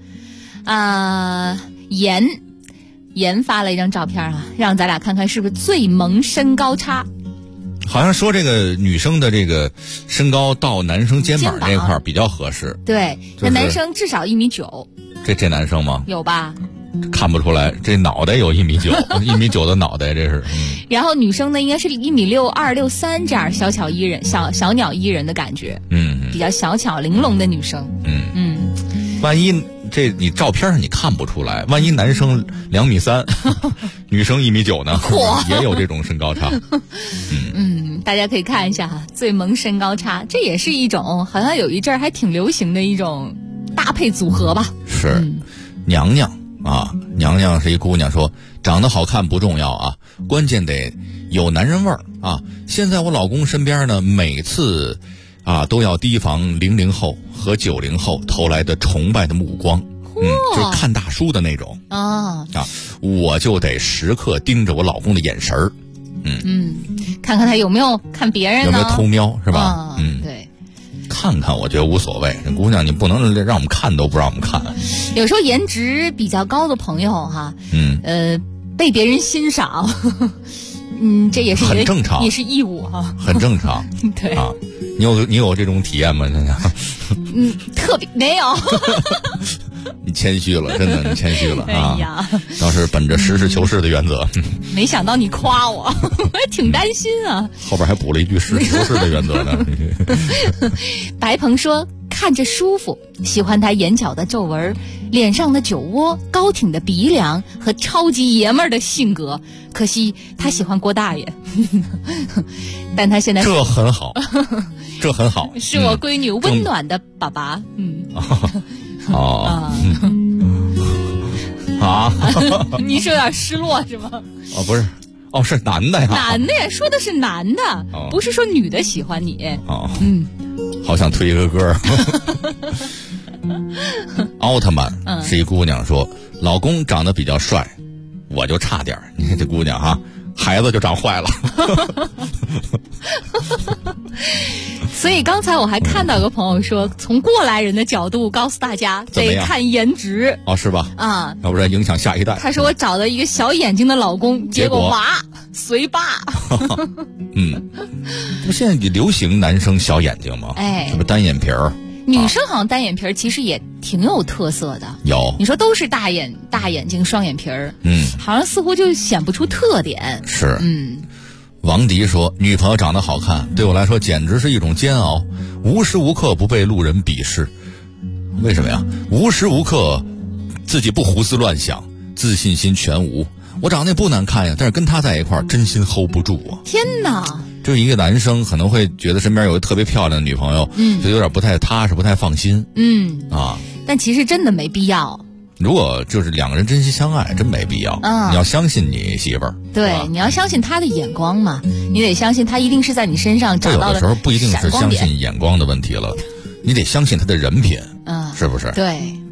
严发了一张照片让咱俩看看是不是最萌身高差。 好像说这个女生的这个身高到男生肩膀那块比较合适。 对，那男生至少1.9米。 这男生吗？ 有吧？ 看不出来，这脑袋有1.9米，1.9米的脑袋这是。 然后女生呢，应该是1.62米、1.63米这样小巧依人、小鸟依人的感觉。比较小巧玲珑的女生。 万一这你照片上你看不出来，万一男生2.3米，女生1.9米呢，也有这种身高差。 大家可以看一下最萌身高差，这也是一种好像有一阵儿还挺流行的一种搭配组合吧。 是，娘娘是一姑娘，说长得好看不重要啊，关键得有男人味儿啊。现在我老公身边呢，每次都要提防00后和90后投来的崇拜的目光，就是看大叔的那种我就得时刻盯着我老公的眼神儿， 看看他有没有看别人呢， 有没有偷瞄，是吧？ 对， 看看我觉得无所谓，这姑娘你不能让我们看都不让我们看。 有时候颜值比较高的朋友被别人欣赏。这也是很正常， 也是义务很正常。 对啊，你有这种体验吗？ 特别没有。 你谦虚了，真的，你谦虚了哎呀， 倒是本着实事求是的原则。 没想到你夸我，我还挺担心啊。 后边还补了一句实事求是的原则呢。 白鹏说，看着舒服，喜欢他眼角的皱纹，脸上的酒窝，高挺的鼻梁和超级爷们儿的性格。可惜他喜欢郭大爷，但他现在这很好，这很好， 是我闺女温暖的爸爸。你是有点失落是吗？ 不是，是男的呀。 男的呀，说的是男的，不是说女的喜欢你。 好想推一个歌。奥特曼是一姑娘说，老公长得比较帅，我就差点。你看这姑娘孩子就长坏了。 所以刚才我还看到有个朋友说，从过来人的角度告诉大家得看颜值。 是吧？要不然影响下一代。 他说我找了一个小眼睛的老公，结果娃随爸。 不现在流行男生小眼睛吗？是不是单眼皮儿？ 女生好像单眼皮儿其实也挺有特色的。 有， 你说都是大眼睛双眼皮儿，好像似乎就显不出特点。 是，王迪说，女朋友长得好看对我来说简直是一种煎熬，无时无刻不被路人鄙视。为什么呀？无时无刻自己不胡思乱想，自信心全无。我长得也不难看呀，但是跟他在一块儿真心 hold 不住啊。 天哪， 就是一个男生可能会觉得身边有个特别漂亮的女朋友，就有点不太踏实，不太放心。 但其实真的没必要。 如果就是两个人真心相爱，真没必要。你要相信你媳妇儿， 对，你要相信她的眼光嘛，你得相信她一定是在你身上找到了。 有的时候不一定是相信眼光的问题了，你得相信她的人品，是不是？ 对，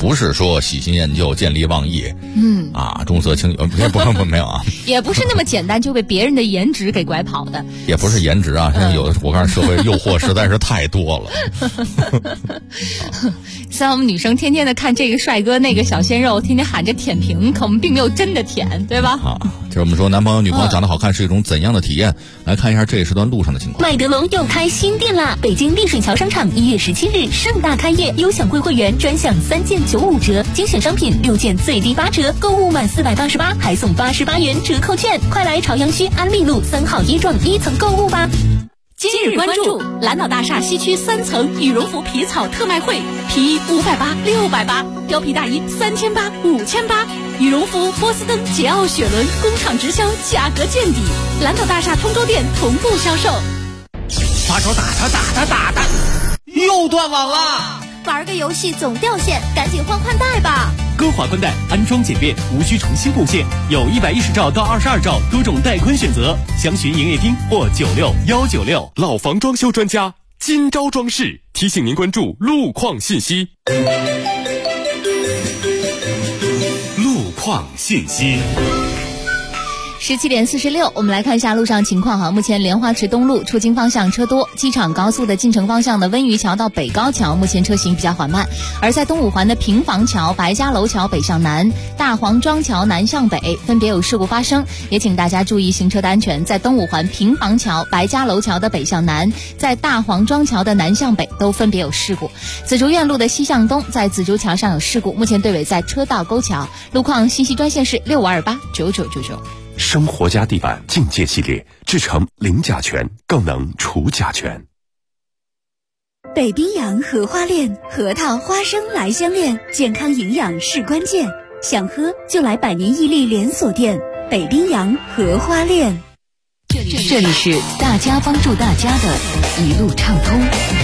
不是说喜新厌旧、见利忘义，重色轻友，不没有啊， 也不是那么简单就被别人的颜值给拐跑的， 也不是颜值啊，现在有的我看社会诱惑实在是太多了。 像我们女生天天的看这个帅哥那个小鲜肉，天天喊着舔屏，可我们并没有真的舔，对吧？ 就是我们说男朋友女朋友长得好看是一种怎样的体验？来看一下这一时段路上的情况。 麦德龙又开新店啦！北京丽水桥商场1月17日盛大开业，优享贵会员专享3件95折，精选商品6件最低8折，购物满488还送88元折扣券，快来朝阳区安利路3号一幢1层购物吧！ 今日关注蓝岛大厦西区3层羽绒服皮草特卖会，皮衣580、680，貂皮大衣3800、5800，羽绒服波司登、捷奥、雪伦工厂直销，价格见底。蓝岛大厦通州店同步销售。 发烧打他，又断网了。 玩个游戏总掉线，赶紧换宽带吧。 歌华宽带安装简便，无需重新布线，有110兆到22兆多种带宽选择，详询营业厅或96196。 老房装修专家金招装饰提醒您关注路况信息。路况信息。 17点46，我们来看一下路上情况哈。目前莲花池东路出京方向车多，机场高速的进城方向的温榆桥到北高桥目前车行比较缓慢，而在东五环的平房桥、白家楼桥北向南、大黄庄桥南向北分别有事故发生，也请大家注意行车的安全。在东五环平房桥、白家楼桥的北向南，在大黄庄桥的南向北都分别有事故。紫竹院路的西向东在紫竹桥上有事故，目前队尾在车道沟桥。路况信息专线是65289999。 生活家地板境界系列，制成零甲醛，更能除甲醛。 北冰洋荷花恋，核桃花生来相恋，健康营养是关键，想喝就来百年屹立连锁店北冰洋荷花恋。 这里是大家帮助大家的一路畅通。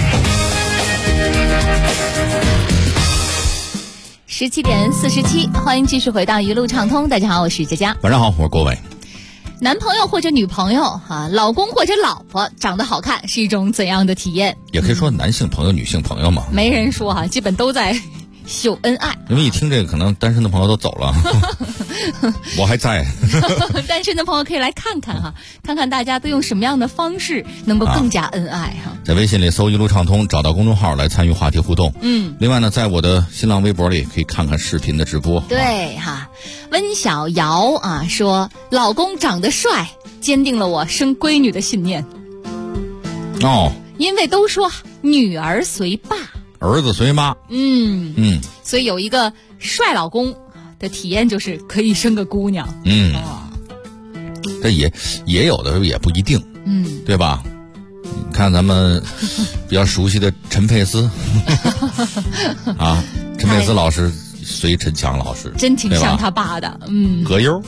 17点47，欢迎继续回到一路畅通。大家好，我是佳佳。 晚上好，我是郭伟。 男朋友或者女朋友老公或者老婆长得好看是一种怎样的体验？ 也可以说男性朋友、女性朋友嘛。 没人说基本都在秀恩爱。 因为一听这个，可能单身的朋友都走了，我还在。 单身的朋友可以来看看看看大家都用什么样的方式能够更加恩爱在微信里搜一路畅通，找到公众号来参与话题互动。另外呢，在我的新浪微博里可以看看视频的直播。 对温小瑶说，老公长得帅，坚定了我生闺女的信念。因为都说女儿随爸， 儿子随妈。 所以有一个帅老公的体验就是可以生个姑娘。 这也有的时候也不一定。对吧？你看咱们比较熟悉的陈佩斯陈佩斯老师随陈强老师， 真挺像他爸的。 葛优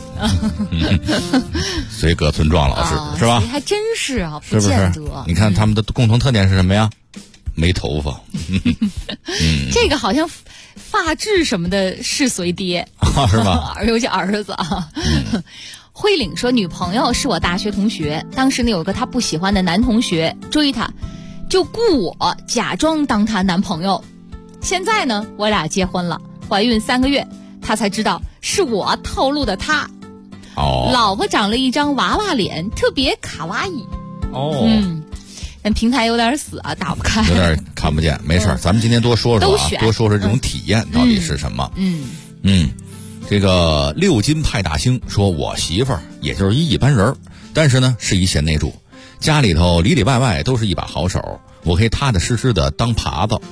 随葛存壮老师，是吧？ 还真是不见得。你看他们的共同特点是什么呀？没头发。 这个好像发质什么的是随爹是吧？ 尤其儿子慧领说，女朋友是我大学同学，当时呢有个她不喜欢的男同学追她，就雇我假装当她男朋友。现在呢我俩结婚了，怀孕3个月，她才知道是我套路的她。老婆长了一张娃娃脸，特别卡哇伊。但平台有点死打不开， 有点看不见。没事咱们今天多说说多说说这种体验到底是什么。这个6斤派大星说，我媳妇儿也就是一般人，但是呢是一贤内助，家里头里里外外都是一把好手，我可以踏踏实实的当耙子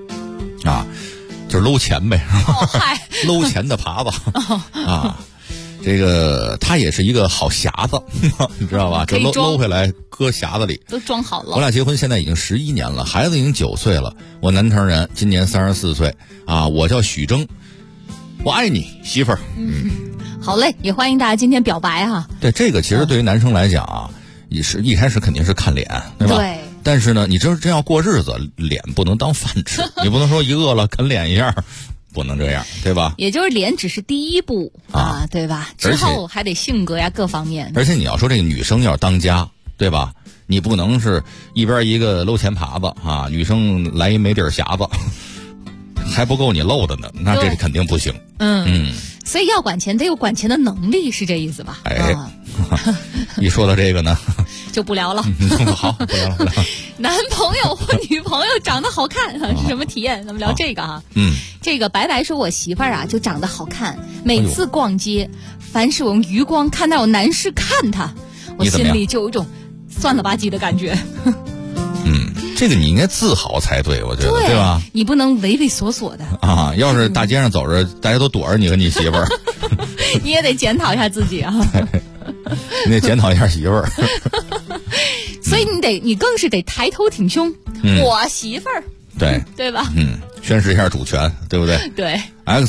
就是搂钱呗，搂钱的耙子这个他也是一个好匣子，你知道吧？就搂回来搁匣子里， 都装好了。 我俩结婚现在已经11年了，孩子已经9岁了。我南城人，今年34岁我叫许峥，我爱你媳妇儿。 好嘞，也欢迎大家今天表白对，这个其实对于男生来讲也是一开始肯定是看脸，对吧？ 对。 但是呢，你真要过日子，脸不能当饭吃，你不能说一饿了啃脸一下。不能这样，对吧？ 也就是脸只是第一步对吧？之后还得性格呀各方面。 而且你要说这个女生要当家，对吧？你不能是一边一个搂钱耙子女生来一没底儿匣子， 还不够你漏的呢，那这肯定不行。 所以要管钱得有管钱的能力，是这意思吧？ 一说到这个呢， 就不聊了。 好，不聊了。 男朋友或女朋友长得好看是什么体验？咱们聊这个哈。这个白白说，我媳妇儿啊就长得好看，每次逛街，凡是我用余光看到有男士看她，我心里就有一种酸了吧唧的感觉。 这个你应该自豪才对，我觉得，对吧？ 你不能畏畏缩缩的啊！要是大街上走着，大家都躲着你和你媳妇儿， 你也得检讨一下自己啊！ 你得检讨一下媳妇儿。 所以你更是得抬头挺胸，我媳妇儿，对吧？ 宣示一下主权，对不对？ 对。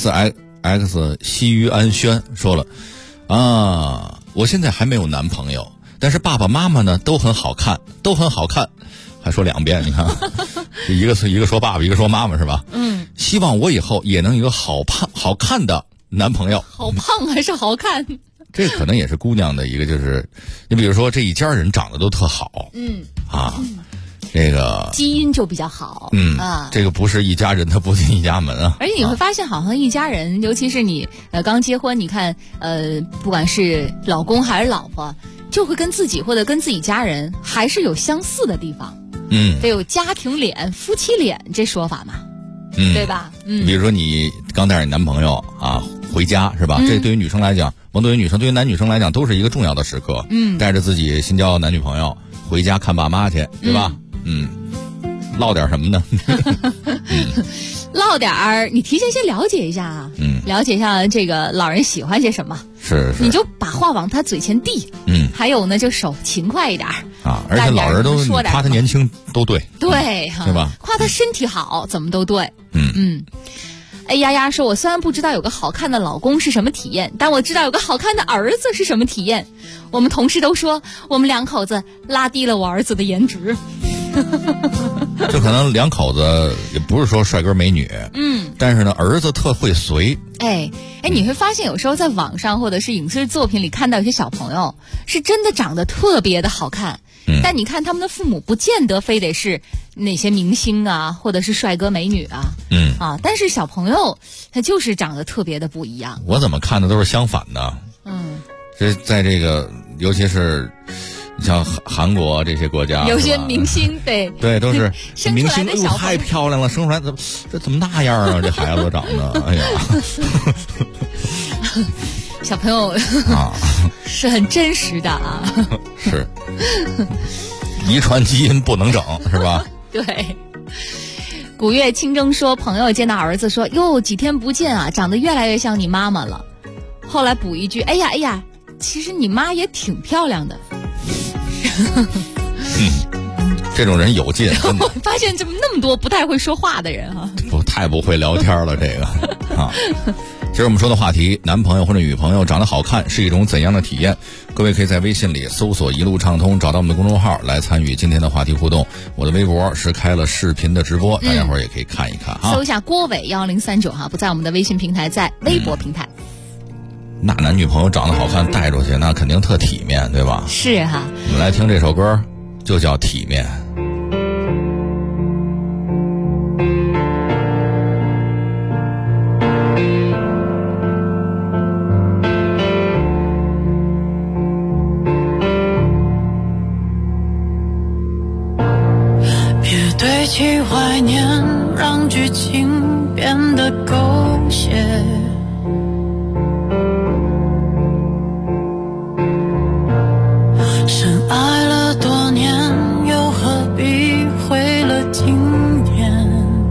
XX 西于安轩说了啊，我现在还没有男朋友，但是爸爸妈妈呢都很好看，都很好看。还说2遍，你看，一个说爸爸，一个说妈妈，是吧？希望我以后也能有一个好看的男朋友。 好胖还是好看？ 这可能也是姑娘的一个，就是你比如说这一家人长得都特好，这个基因就比较好， 这个不是一家人，他不进一家门啊。 而且你会发现，好像一家人，尤其是你刚结婚，你看不管是老公还是老婆，就会跟自己或者跟自己家人还是有相似的地方。得有家庭脸、夫妻脸这说法嘛，对吧？ 比如说你刚带着你男朋友啊回家是吧？这对于女生来讲，甭对于女生，对于男女生来讲都是一个重要的时刻。带着自己新交的男女朋友回家看爸妈去，对吧？唠点什么呢？ 唠点儿，你提前先了解一下啊，了解一下这个老人喜欢些什么。 是， 你就把话往他嘴前递。还有呢，就手勤快一点啊，而且老人都夸他年轻都对， 对吧？ 夸他身体好，怎么都对。哎丫丫说，我虽然不知道有个好看的老公是什么体验，但我知道有个好看的儿子是什么体验。我们同事都说，我们2口子拉低了我儿子的颜值。 就可能2口子也不是说帅哥美女，但是呢，儿子特会随。 你会发现有时候在网上或者是影视作品里看到一些小朋友是真的长得特别的好看，但你看他们的父母不见得非得是那些明星啊，或者是帅哥美女啊，但是小朋友他就是长得特别的不一样。 我怎么看的都是相反的。这在这个尤其是像韩国这些国家， 有些明星对都是明星， 小太漂亮了，生出来怎么那样啊？这孩子长得，哎呀， 小朋友是很真实的啊， 是遗传基因不能整，是吧？ 对。古月清蒸说，朋友见到儿子说，哟，几天不见啊，长得越来越像你妈妈了。后来补一句，哎呀，其实你妈也挺漂亮的。 这种人有劲。 我发现怎么那么多不太会说话的人啊， 太不会聊天了，这个啊。其实我们说的话题，男朋友或者女朋友长得好看是一种怎样的体验？各位可以在微信里搜索一路畅通，找到我们的公众号来参与今天的话题互动。我的微博是开了视频的直播，大家伙儿也可以看一看哈。 搜一下郭伟1039哈，不在我们的微信平台，在微博平台。 那男女朋友长得好看带出去，那肯定特体面，对吧？ 是哈。 我们来听这首歌，就叫《体面》。 别堆砌怀念，让剧情变得狗血。深爱了多年，又何必毁了经典？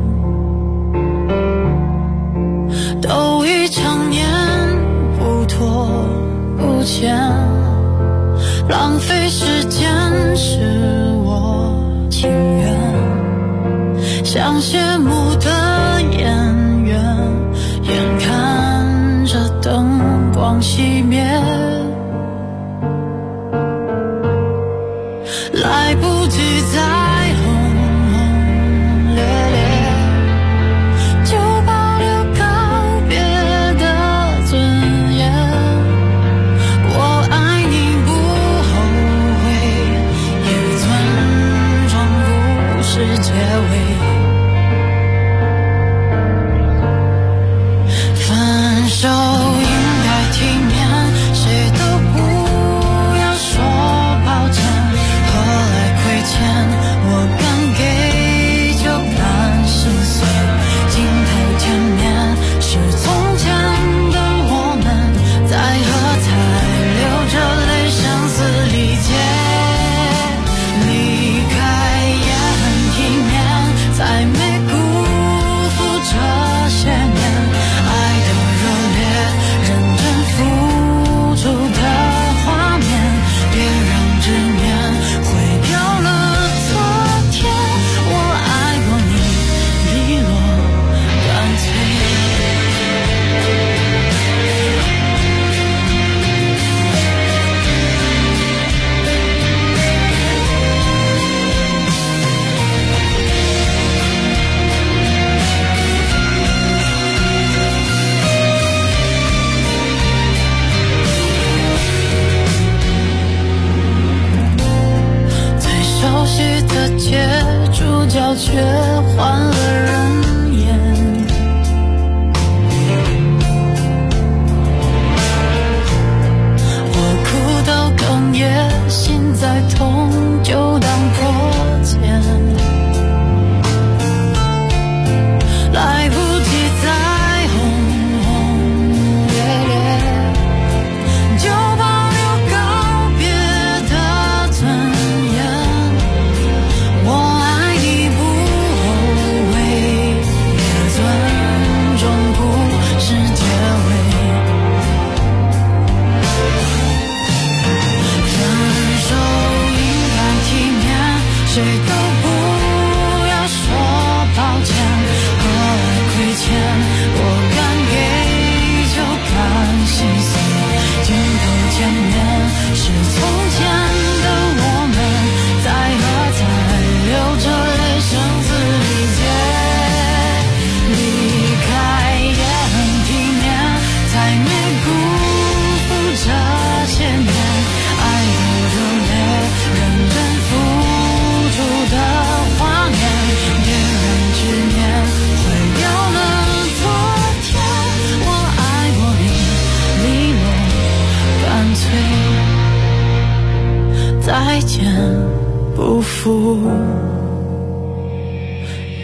都已成年，不拖不欠，浪费时间是我情愿。像谢幕的演员，眼看着灯光熄灭，来不及再轰轰烈烈，就保留告别的尊严。我爱你不后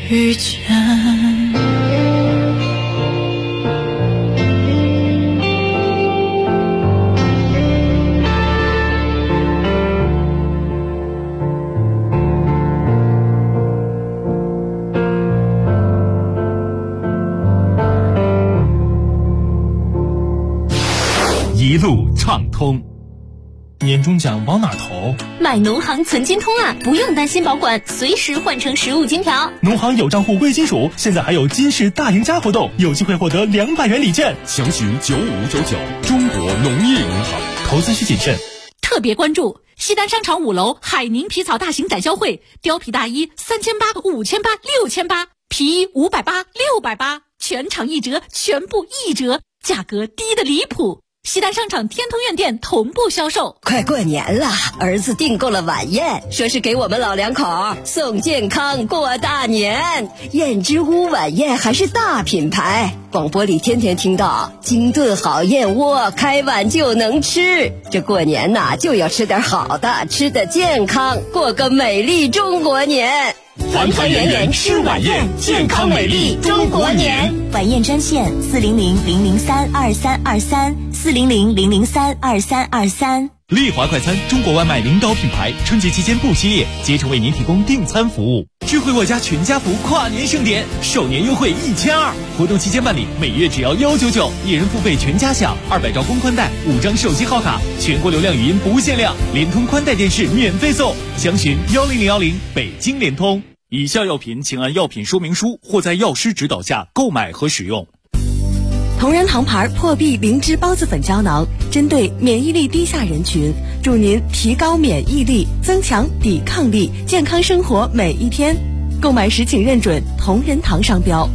遇见。 一路畅通。 年终奖往哪投？ 买农行存金通啊，不用担心保管，随时换成实物金条。 农行有账户贵金属，现在还有金市大赢家活动，有机会获得200元礼券。 详询9599。中国农业银行。 投资需谨慎。 特别关注西单商场5楼海宁皮草大型展销会，貂皮大衣3800、5800、6800，皮衣580、680，全场1折，全部1折，价格低得离谱。西单商场天通苑店同步销售。 快过年了，儿子订购了晚宴，说是给我们老两口送健康过大年。燕之屋晚宴还是大品牌，广播里天天听到精炖好燕窝，开碗就能吃。这过年呐，就要吃点好的，吃得健康，过个美丽中国年。 团团圆圆吃晚宴，健康美丽中国年。 晚宴专线400-003-2323，400-003-2323。 丽华快餐，中国外卖领导品牌，春节期间不歇业，竭诚为您提供订餐服务。智慧我家全家福跨年盛典，首年优惠1200，活动期间办理，每月只要199，一人付费全家享，200兆公宽带，5张手机号卡，全国流量语音不限量，联通宽带电视免费送。详询10010，北京联通。以下药品请按药品说明书或在药师指导下购买和使用。 同仁堂牌破壁灵芝孢子粉胶囊，针对免疫力低下人群，助您提高免疫力，增强抵抗力，健康生活每一天。购买时请认准同仁堂商标。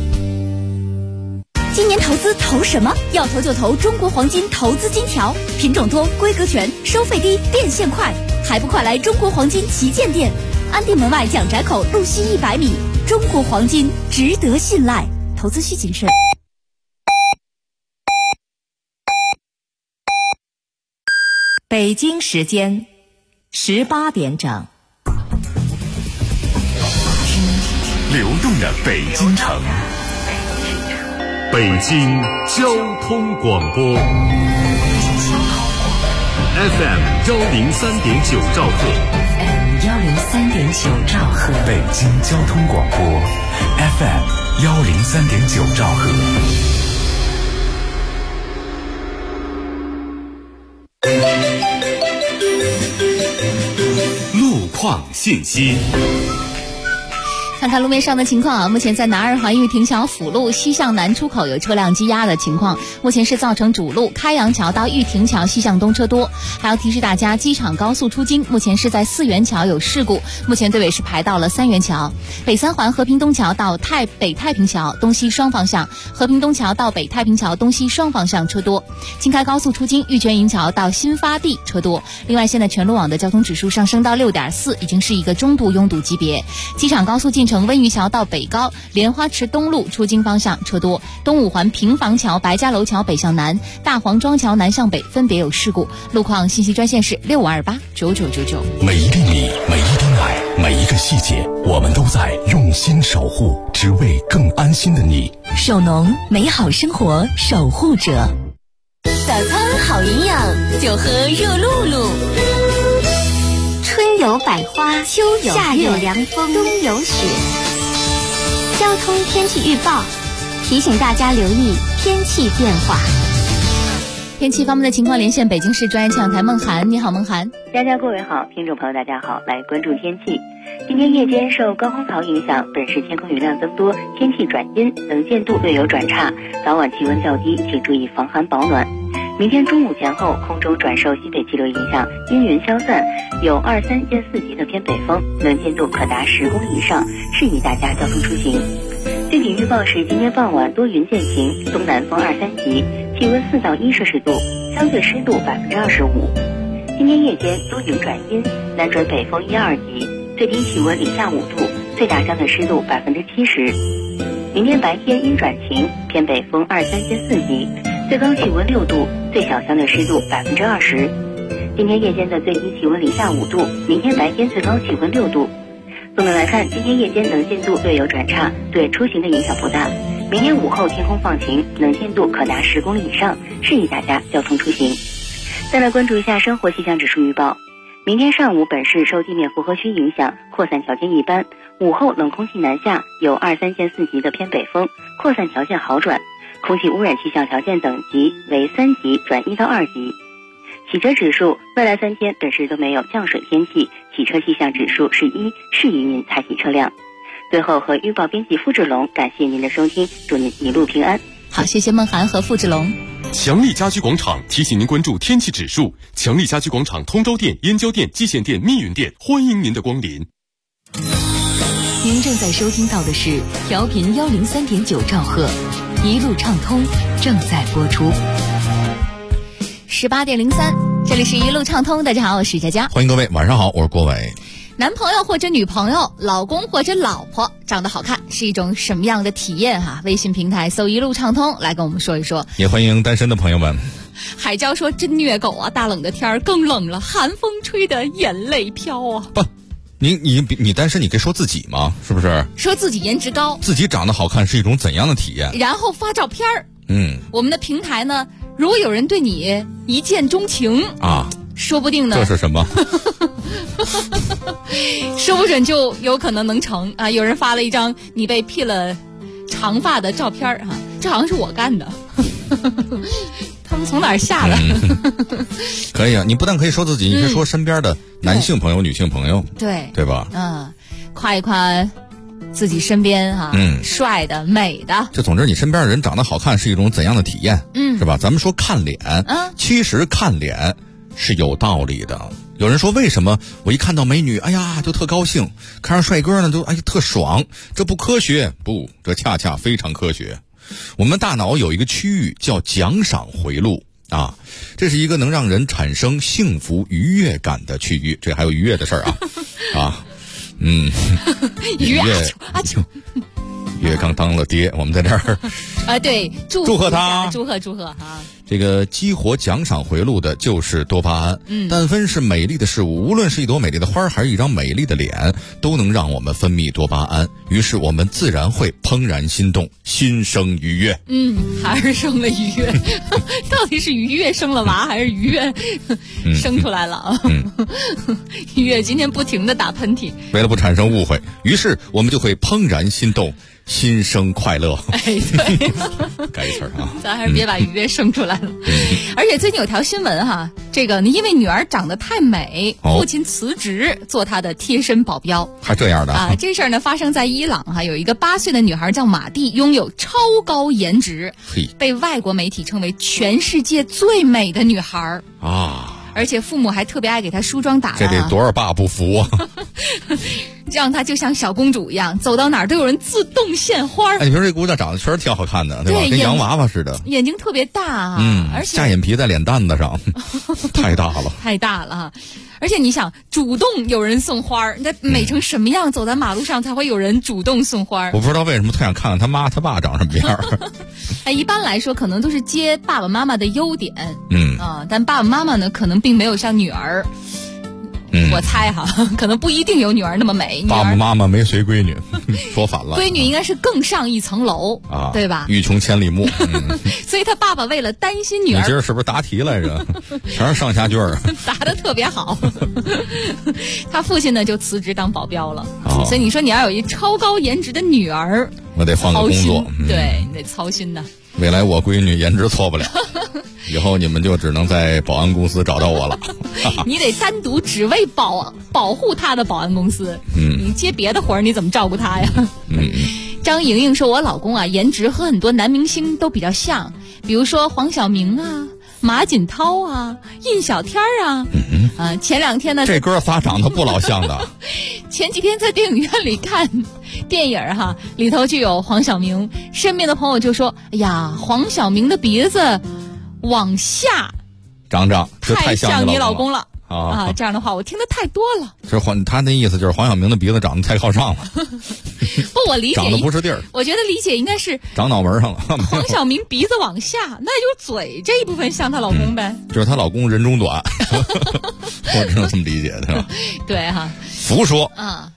今年投资投什么？要投就投中国黄金投资金条，品种多，规格全，收费低，变现快，还不快来中国黄金旗舰店，安定门外蒋宅口路西100米。中国黄金值得信赖，投资需谨慎。 北京时间18点整。 流动的北京城，北京交通广播 FM 103.9兆赫 103.9兆赫， 北京交通广播 FM 103.9兆赫。 路况信息。 看看路面上的情况啊，目前在南二环玉亭桥辅路西向南出口有车辆积压的情况，目前是造成主路开阳桥到玉亭桥西向东车多。还要提示大家，机场高速出京目前是在4元桥有事故，目前队尾是排到了3元桥。北三环和平东桥到北太平桥东西双方向，和平东桥到北太平桥东西双方向车多。京开高速出京玉泉营桥到新发地车多。另外，现在全路网的交通指数上升到6.4，已经是一个中度拥堵级别。机场高速进城温榆桥到北高莲花池东路出京方向车多，东五环平房桥白家楼桥北向南，大黄庄桥南向北分别有事故。路况信息专线是65289999。 每一粒米，每一滴奶，每一个细节，我们都在用心守护，只为更安心的你。 手农，美好生活守护者。 早餐好营养，就喝热露露。春有百花，秋有夏有凉风，冬有雪。交通天气预报提醒大家留意天气变化。 天气方面的情况，连线北京市专业气象台孟涵。你好，孟涵。 各位好，听众朋友大家好，来关注天气。今天夜间受高空槽影响，本市天空云量增多，天气转阴，能见度略有转差，早晚气温较低，请注意防寒保暖。明天中午前后，空中转受西北气流影响，阴云消散，有2、3见4级的偏北风，能见度可达10公里以上，适宜大家交通出行。具体预报是今天傍晚多云见晴，东南风2、3级，气温4到1摄氏度，相对湿度25%。今天夜间多云转阴，南转北风1、2级，最低气温零下5度，最大相对湿度70%。明天白天阴转晴，偏北风2、3见4级，最高气温6度，最小相对湿度20%。今天夜间的最低气温零下5度，明天白天最高气温6度。 总的来看，今天夜间能见度略有转差，对出行的影响不大。明天午后天空放晴，能见度可达10公里以上，适宜大家交通出行。再来关注一下生活气象指数预报。明天上午本市受地面复合区影响，扩散条件一般，午后冷空气南下，有2、3线4级的偏北风，扩散条件好转，空气污染气象条件等级为3级转1到2级。洗车指数，未来3天本市都没有降水天气，洗车气象指数是1，适宜您采洗车辆。最后和预报编辑付志龙，感谢您的收听，祝您一路平安。 好，谢谢孟涵和付志龙。 强力家居广场提醒您关注天气指数。强力家居广场通州店、燕郊店、蓟县店、密云店，欢迎您的光临。 您正在收听到的是调频103.9兆赫，一路畅通正在播出。 18:03，这里是一路畅通。大家好，我是佳佳， 欢迎各位，晚上好，我是郭伟。 男朋友或者女朋友、老公或者老婆长得好看是一种什么样的体验哈？微信平台搜一路畅通来跟我们说一说。 也欢迎单身的朋友们。 海椒说真虐狗啊，大冷的天儿更冷了，寒风吹得眼泪飘啊。 不，你单身你可以说自己吗？是不是？ 说自己颜值高， 自己长得好看是一种怎样的体验？ 然后发照片儿。我们的平台呢，如果有人对你一见钟情啊，说不定呢。 这是什么？ 说不准就有可能能成啊！有人发了一张你被剃了长发的照片哈，这好像是我干的。他们从哪儿下的？ 可以啊，你不但可以说自己，你可以说身边的男性朋友、女性朋友，对吧？ 夸一夸自己身边哈，帅的、美的。 就总之，你身边的人长得好看是一种怎样的体验？是吧？咱们说看脸，其实看脸是有道理的。有人说为什么我一看到美女，哎呀就特高兴，看上帅哥呢就特爽，这不科学？不，这恰恰非常科学。我们大脑有一个区域叫奖赏回路啊，这是一个能让人产生幸福愉悦感的区域。这还有愉悦的事儿啊愉悦愉悦刚当了爹，我们在这儿对， 祝贺他， 祝贺哈。 这个激活奖赏回路的就是多巴胺。但凡是美丽的事物，无论是一朵美丽的花还是一张美丽的脸，都能让我们分泌多巴胺，于是我们自然会怦然心动，心生愉悦。 还是生了愉悦。到底是愉悦生了娃还是愉悦生出来了啊？愉悦今天不停地打喷嚏， 为了不产生误会，于是我们就会怦然心动，心生快乐。 对， 改一词啊， 咱还是别把愉悦生出来了。而且最近有条新闻哈，这个因为女儿长得太美，父亲辞职做她的贴身保镖。 还这样的啊？这事儿呢发生在伊朗哈，有一个8岁的女孩叫马蒂，拥有超高颜值，被外国媒体称为全世界最美的女孩啊。而且父母还特别爱给她梳妆打扮， 这得多少爸不服啊！ 让她就像小公主一样，走到哪儿都有人自动献花。 你说这姑娘长得确实挺好看的，对吧？跟洋娃娃似的， 眼睛特别大啊，而且下眼皮在脸蛋子上，太大了， 太大了哈！而且你想，主动有人送花，你得美成什么样，走在马路上才会有人主动送花？ 我不知道为什么特想看看他妈他爸长什么样。 一般来说可能都是接爸爸妈妈的优点，但爸爸妈妈呢，可能并没有像女儿。我猜哈，可能不一定有女儿那么美。 爸爸妈妈没随闺女，说反了。 闺女应该是更上一层楼啊，对吧？ 欲穷千里目。 所以他爸爸为了担心女儿， 你今儿是不是答题来着？全是上下句儿， 答得特别好。他父亲呢就辞职当保镖了，所以你说你要有一超高颜值的女儿， 我得换个工作， 对你得操心的。 未来我闺女颜值错不了，以后你们就只能在保安公司找到我了。 你得单独只为保护她的保安公司。你接别的活儿你怎么照顾她呀？张莹莹说，我老公啊颜值和很多男明星都比较像，比如说黄晓明啊、马锦涛啊、印小天啊。前2天呢， 这哥仨长得不老像的。 前几天在电影院里看电影哈，里头就有黄晓明，身边的朋友就说：“哎呀，黄晓明的鼻子往下长， 太像你老公了啊！” 这样的话我听得太多了。 就是他那意思就是黄晓明的鼻子长得太靠上了。 不，我理解长得不是地儿。 我觉得理解应该是长脑门上了。 黄晓明鼻子往下，那就嘴这一部分像她老公呗。 就是她老公人中短，我只能这么理解，对吧？ 对哈。 福说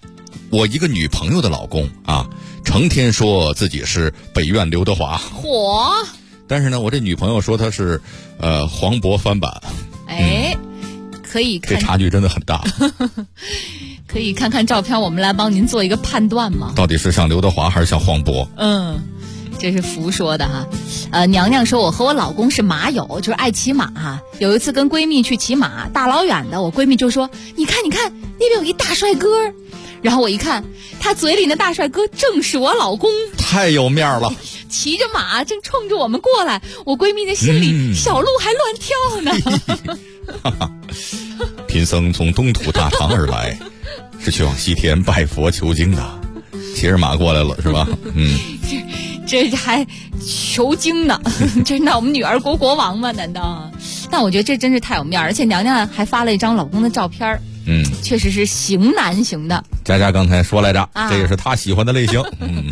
我一个女朋友的老公啊，成天说自己是北苑刘德华， 火。 但是呢，我这女朋友说他是黄渤翻版。 可以看， 这差距真的很大。 可以看看照片，我们来帮您做一个判断吗？ 到底是像刘德华还是像黄渤？ 这是福说的哈。娘娘说我和我老公是马友，就是爱骑马哈。有一次跟闺蜜去骑马，大老远的，我闺蜜就说：“你看，那边有一大帅哥。”然后我一看，他嘴里那大帅哥正是我老公， 太有面了。 骑着马正冲着我们过来，我闺蜜的心里小鹿还乱跳呢。 贫僧从东土大唐而来，是去往西天拜佛求经的，骑着马过来了是吧？ 这还求经呢？这是那我们女儿国王吗？难道？但我觉得这真是太有面，而且娘娘还发了一张老公的照片，确实是型男型的。 佳佳刚才说来着，这也是她喜欢的类型。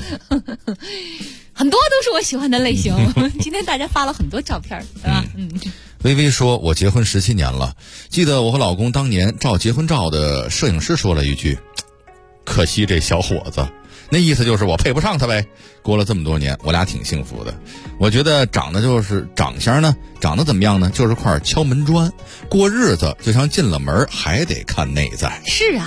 很多都是我喜欢的类型。今天大家发了很多照片，对吧？ 微微说，我结婚17年了，记得我和老公当年照结婚照的摄影师说了一句：“可惜这小伙子。”那意思就是我配不上他呗。过了这么多年，我俩挺幸福的。我觉得长得怎么样呢？就是块敲门砖。过日子就像进了门，还得看内在。 是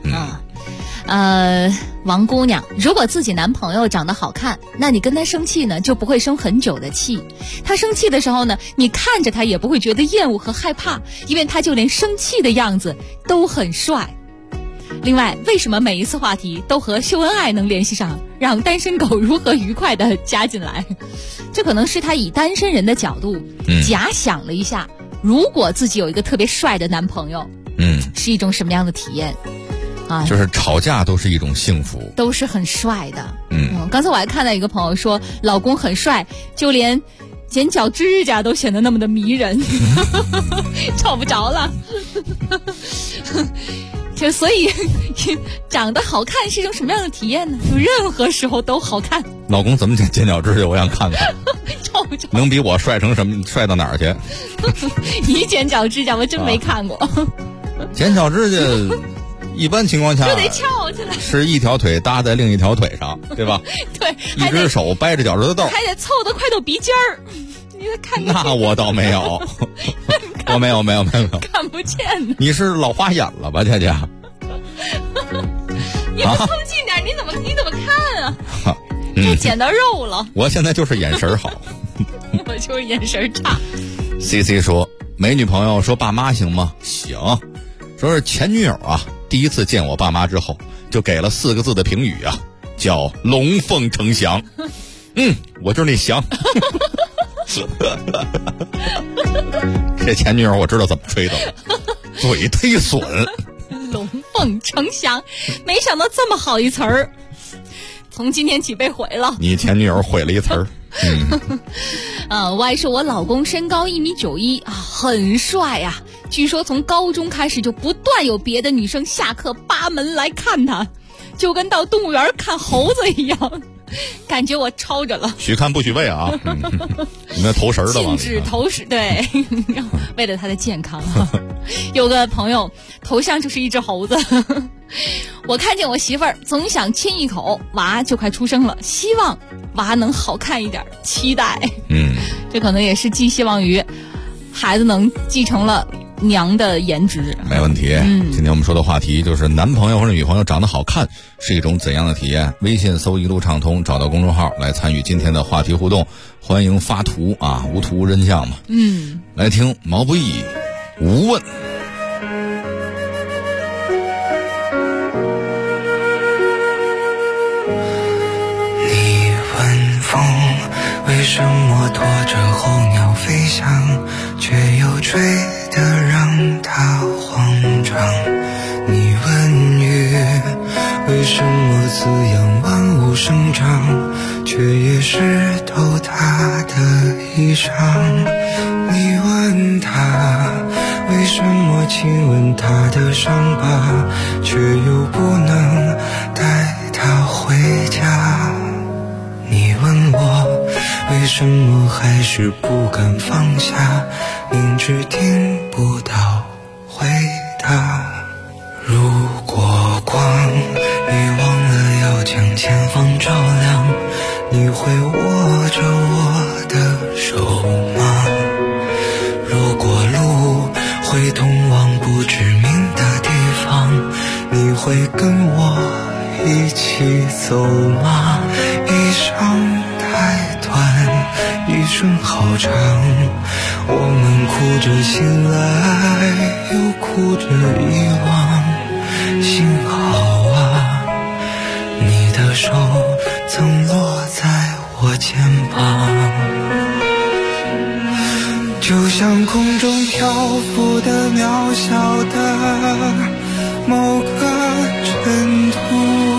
啊，王姑娘，如果自己男朋友长得好看，那你跟他生气呢，就不会生很久的气。他生气的时候呢，你看着他也不会觉得厌恶和害怕，因为他就连生气的样子都很帅。另外，为什么每一次话题都和秀恩爱能联系上，让单身狗如何愉快地加进来？这可能是他以单身人的角度假想了一下，如果自己有一个特别帅的男朋友，是一种什么样的体验啊？ 就是吵架都是一种幸福， 都是很帅的。刚才我还看到一个朋友说，老公很帅，就连剪脚指甲都显得那么的迷人，找不着了。就所以长得好看是一种什么样的体验呢？就任何时候都好看。 老公怎么剪脚指甲？我想看看， 找不着， 能比我帅成什么？帅到哪儿去？ 你剪脚指甲我真没看过。 剪脚指甲一般情况下就得翘起来， 是一条腿搭在另一条腿上，对吧？ 对， 一只手掰着脚趾头豆， 还得凑得快到鼻尖儿。你看那我倒没有，我没有， 看不见呢。 你是老花眼了吧，佳佳？ 你不凑近点，你怎么看啊？就捡到肉了。 我现在就是眼神好， 我就是眼神差。 CC 说，没女朋友说爸妈行吗？行。说是前女友啊，第一次见我爸妈之后，就给了4个字的评语啊，叫龙凤呈祥。我就是那祥。这前女友我知道怎么吹的了，嘴忒损。 龙凤呈祥，没想到这么好一词儿，从今天起被毁了。 你前女友毁了一词儿。 我还说我老公身高1.91米啊，很帅呀。据说从高中开始就不断有别的女生下课扒门来看他，就跟到动物园看猴子一样。感觉我超着了， 许看不许喂啊！你那投食的禁止投食，对，为了他的健康啊。有个朋友头像就是一只猴子。我看见我媳妇儿总想亲一口，娃就快出生了，希望娃能好看一点，期待。这可能也是寄希望于孩子能继承了娘的颜值。 没问题。今天我们说的话题就是男朋友或者女朋友长得好看是一种怎样的体验？微信搜一路畅通，找到公众号来参与今天的话题互动，欢迎发图啊，无图无真相嘛。来听毛不易无问。 你问风为什么拖着候鸟飞翔，却又追得让它慌张？你问雨为什么滋养万物生长，却也湿透它的衣裳？你问他为什么亲吻他的伤疤，却又不能带他回家？你问我为什么还是不敢放下，明知听不到回答。如果光与往你会握着我的手吗？如果路会通往不知名的地方，你会跟我一起走吗？一生太短，一生好长，我们哭着醒来，又哭着遗忘。幸好啊，你的手曾落在我肩膀，就像空中漂浮的渺小的某个尘土，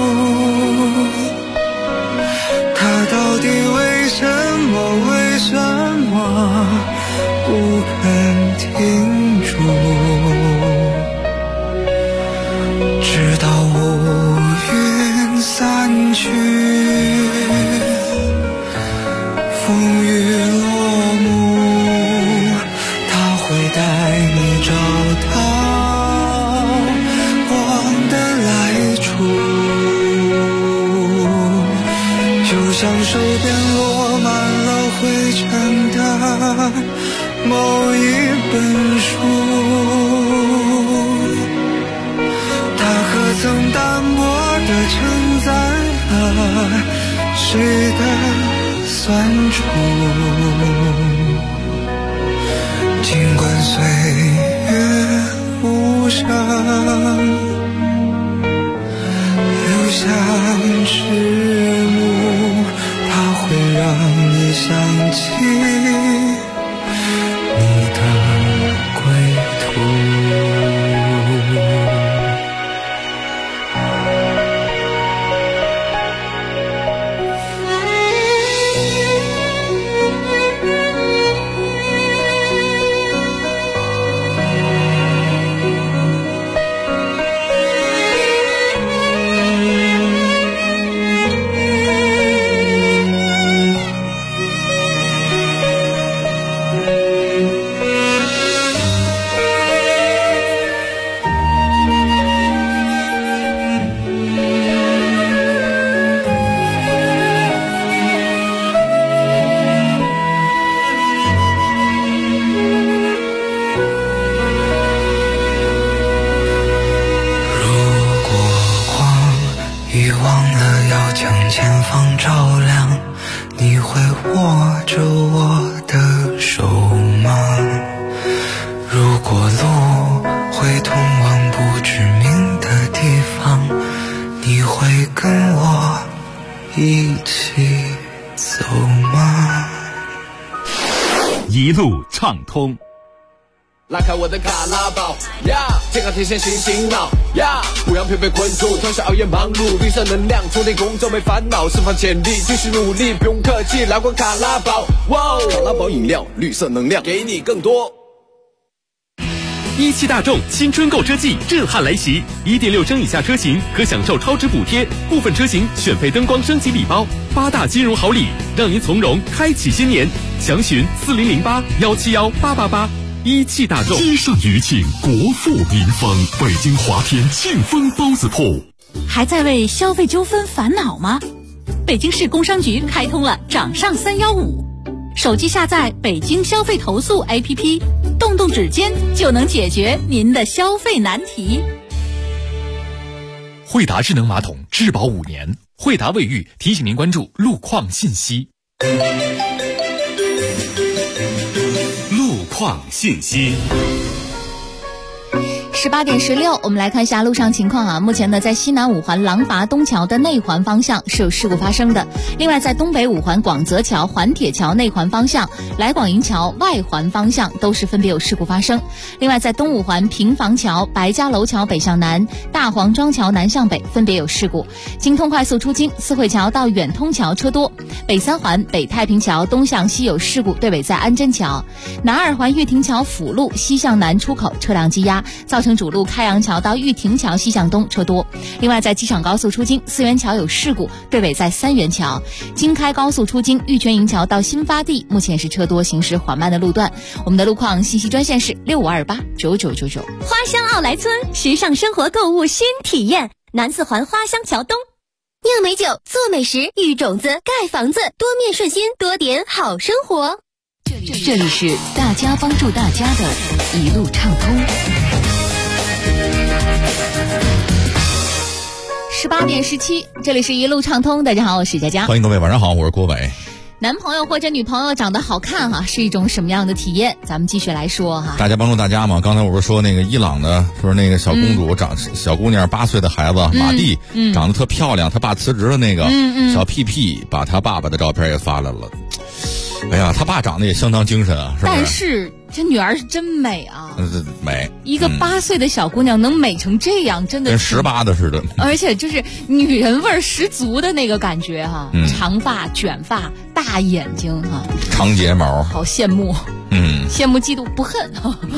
它到底为什么不肯停住？直到乌云散去，风雨落幕，它会带你找到光的来处，就像手边落满了灰尘的某一本书，它可曾淡薄地承载了谁的酸楚？尽管岁月无声，留下迟暮，它会让你想起你的归途。 一路畅通。 拉开我的卡拉宝呀，健康天线醒醒脑呀，不让疲惫困住，通宵熬夜忙碌，绿色能量充电工作没烦恼，释放潜力继续努力，不用客气，来罐卡拉宝，哇，卡拉宝饮料，绿色能量给你更多。 17大众新春购车季震撼来袭， 1.6 升以下车型可享受超值补贴，部分车型选配灯光升级礼包，8大金融好礼，让您从容开启新年。详询4008-171-888。17大众， 街上余庆，国富民丰，北京华天庆丰包子铺。 还在为消费纠纷烦恼吗？北京市工商局开通了掌上315，手机下载北京消费投诉 APP， 动动指尖就能解决您的消费难题。 惠达智能马桶质保5年，惠达卫浴提醒您关注路况信息。 路况信息。 18点16，我们来看一下路上情况啊。目前呢，在西南五环廊坊东桥的内环方向是有事故发生的。另外，在东北五环广泽桥环铁桥内环方向、来广营桥外环方向都是分别有事故发生。另外，在东五环平房桥白家楼桥北向南、大黄庄桥南向北分别有事故。京通快速出京四惠桥到远通桥车多。北三环北太平桥东向西有事故，对尾在安贞桥。南二环玉亭桥辅路西向南出口车辆积压，造成主路开阳桥到玉亭桥西向东车多。另外，在机场高速出京四元桥有事故，对尾在三元桥。京开高速出京玉泉营桥到新发地目前是车多行驶缓慢的路段。我们的路况信息专线是65289999。 花乡奥莱村，时尚生活购物新体验，南四环花乡桥东。 酿美酒，做美食，育种子，盖房子，多面顺心，多点好生活。 这里是大家帮助大家的一路畅通。 18点17，这里是一路畅通。大家好，我是佳佳。 欢迎各位，晚上好，我是郭伟。 男朋友或者女朋友长得好看哈，是一种什么样的体验？咱们继续来说哈。 大家帮助大家嘛。刚才我不是说那个伊朗的，说那个小公主小姑娘8岁的孩子马蒂，长得特漂亮，她爸辞职了那个小屁屁，把他爸爸的照片也发来了。哎呀，他爸长得也相当精神啊，是不是？ 但是这女儿是真美啊， 美。 一个8岁的小姑娘能美成这样，真的跟18的似的。 而且就是女人味儿十足的那个感觉哈，长发、卷发、大眼睛哈， 长睫毛， 好羡慕。羡慕嫉妒不恨，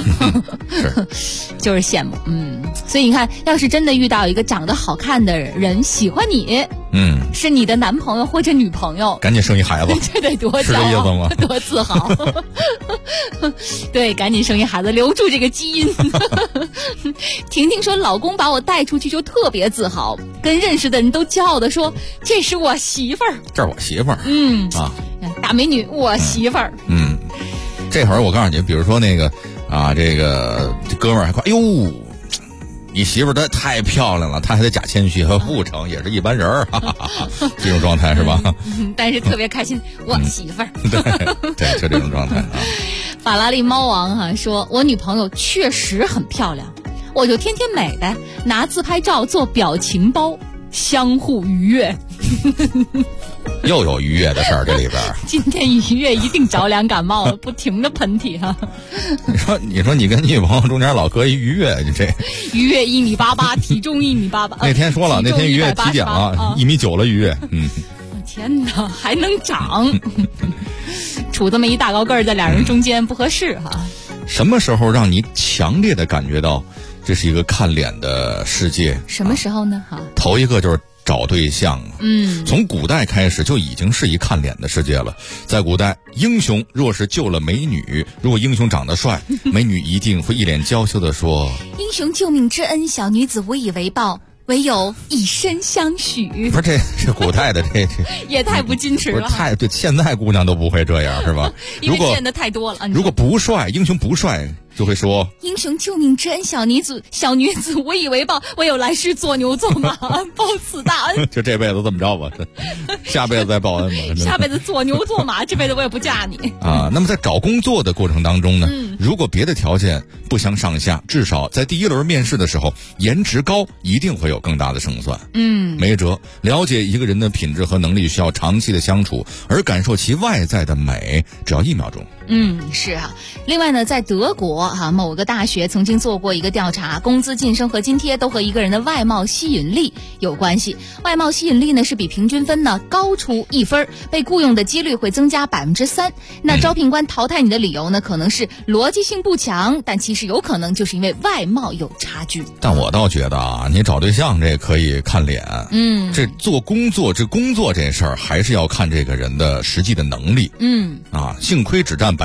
就是羡慕。所以你看，要是真的遇到一个长得好看的人喜欢你，是你的男朋友或者女朋友， 赶紧生一孩子， 这得多骄傲， 是这意思吗？ 多自豪。对，赶紧生一孩子，留住这个基因。婷婷说，老公把我带出去就特别自豪，跟认识的人都骄傲的说，这是我媳妇儿， 这是我媳妇儿。 大美女，我媳妇儿。 这会儿我告诉你，比如说那个这哥们儿还夸，哎呦，你媳妇儿太漂亮了，他还得假谦虚，不成，也是一般人儿，这种状态是吧？ 但是特别开心，我媳妇儿。 对，就这种状态啊。 法拉利猫王说，我女朋友确实很漂亮，我就天天美的拿自拍照做表情包，相互愉悦。 又有愉悦的事儿，这里边。 今天愉悦一定着凉感冒了，不停的喷嚏哈。 你说你跟女朋友中间老隔一愉悦，你这愉悦1.88米，体重1.88米。 那天说了，那天愉悦体检了，1.9米了愉悦。 天哪，还能长？杵这么一大高个儿在俩人中间不合适哈。 什么时候让你强烈的感觉到这是一个看脸的世界？ 什么时候呢？ 头一个就是找对象。从古代开始就已经是一看脸的世界了。在古代，英雄若是救了美女，如果英雄长得帅，美女一定会一脸娇羞地说： 英雄救命之恩，小女子无以为报，唯有以身相许。 不是这古代的这也太不矜持了。 太对，现在姑娘都不会这样是吧？ 因为见的太多了。 如果不帅，英雄不帅，就会说英雄救命之恩，小女子无以为报，唯有来世做牛做马，报此大恩。 就这辈子这么着吧，下辈子再报恩吧。 下辈子做牛做马，这辈子我也不嫁你啊。那么在找工作的过程当中呢，如果别的条件不相上下，至少在第一轮面试的时候，颜值高一定会有更大的胜算。没辙，了解一个人的品质和能力需要长期的相处，而感受其外在的美只要1秒钟。 是啊。另外呢，在德国某个大学曾经做过一个调查，工资晋升和津贴都和一个人的外貌吸引力有关系。外貌吸引力呢是比平均分呢高出1分，被雇佣的几率会增加3%。那招聘官淘汰你的理由呢，可能是逻辑性不强，但其实有可能就是因为外貌有差距。 但我倒觉得你找对象这可以看脸，这做工作这事儿还是要看这个人的实际的能力。幸亏只占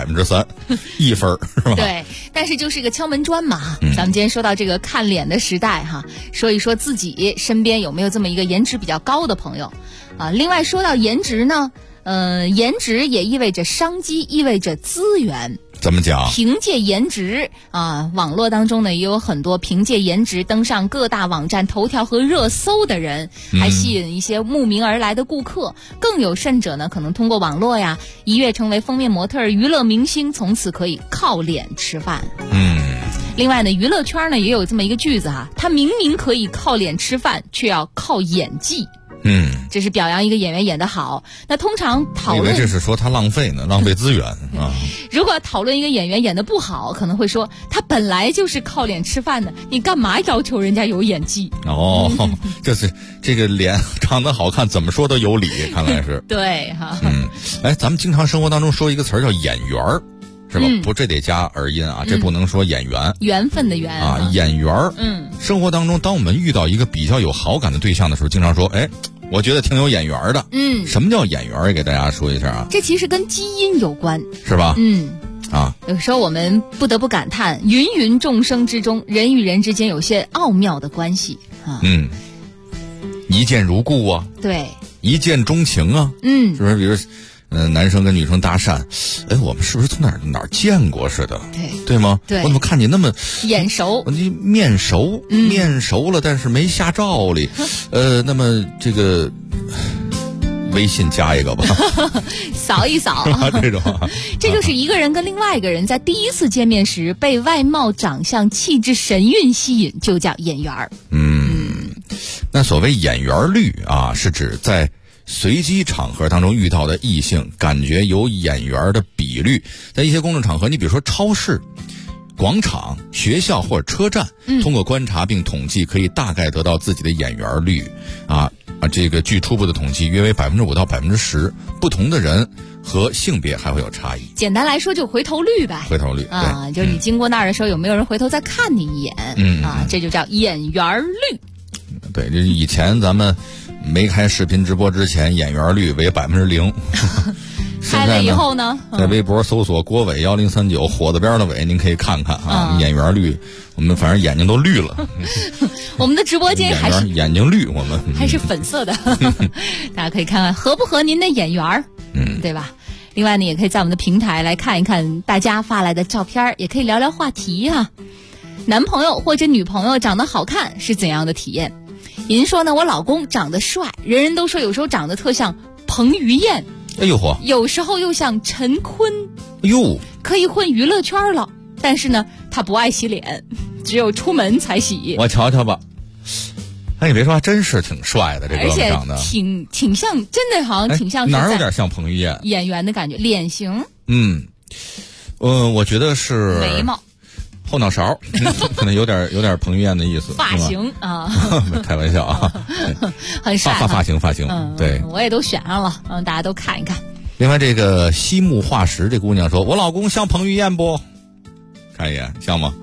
3%，1分是吧？ 对，但是就是一个敲门砖嘛。咱们今天说到这个看脸的时代说一说自己身边有没有这么一个颜值比较高的朋友另外说到颜值呢，颜值也意味着商机，意味着资源。 怎么讲？ 凭借颜值网络当中呢也有很多凭借颜值登上各大网站头条和热搜的人，还吸引一些慕名而来的顾客。更有甚者呢，可能通过网络一跃成为封面模特、娱乐明星，从此可以靠脸吃饭。另外呢，娱乐圈呢也有这么一个句子他明明可以靠脸吃饭，却要靠演技。这是表扬一个演员演得好。那通常讨论， 以为这是说他浪费呢，浪费资源如果讨论一个演员演得不好，可能会说他本来就是靠脸吃饭的，你干嘛要求人家有演技？ 就是这个脸长得好看，怎么说都有理，看来是对咱们经常生活当中说一个词儿叫演员儿，是吧？不，这得加儿音这不能说演员， 缘分的缘演员儿。生活当中，当我们遇到一个比较有好感的对象的时候，经常说，我觉得挺有眼缘的。什么叫眼缘？也给大家说一下这其实跟基因有关， 是吧？ 有时候我们不得不感叹，芸芸众生之中，人与人之间有些奥妙的关系一见如故啊， 对， 一见钟情啊，是不是？比如，男生跟女生搭讪，哎，我们是不是从哪儿见过似的？对吗？ 对， 我怎么看你那么眼熟？ 你面熟，面熟了，但是没下照里，那么这个微信加一个吧， 扫一扫， 这种， 这就是一个人跟另外一个人在第一次见面时被外貌、长相、气质、神韵吸引，就叫眼缘儿。 那所谓眼缘率啊，是指在随机场合当中遇到的异性，感觉有眼缘的比率。在一些公众场合，你比如说超市、广场、学校或者车站，通过观察并统计，可以大概得到自己的眼缘率这个据初步的统计，约为5%到10%，不同的人和性别还会有差异。 简单来说，就回头率呗。 回头率啊，就是你经过那儿的时候，有没有人回头再看你一眼？这就叫眼缘率。 对，就是以前咱们没开视频直播之前，眼缘率为0%。 开了以后呢， 在微博搜索郭伟1039，火字边的伟，您可以看看啊，眼缘率，我们反正眼睛都绿了。 我们的直播间还是眼睛绿，我们还是粉色的，大家可以看看合不合您的眼缘，对吧？另外呢，也可以在我们的平台来看一看大家发来的照片，也可以聊聊话题啊。男朋友或者女朋友长得好看是怎样的体验？您说呢？我老公长得帅，人人都说有时候长得特像彭于晏， 哎呦嚯， 有时候又像陈坤， 哎呦， 可以混娱乐圈了。但是呢，他不爱洗脸，只有出门才洗。 我瞧瞧吧，哎，你别说，还真是挺帅的，这哥们长得， 而且挺像，真的好像挺像。 哪有点像彭于晏？ 演员的感觉，脸型。 我觉得是眉毛。 后脑勺可能有点彭于晏的意思。 发型啊， 开玩笑啊， 很帅。 发型，对， 我也都选上了，大家都看一看。 另外，这个西木化石这姑娘说：“我老公像彭于晏不？看一眼，像吗？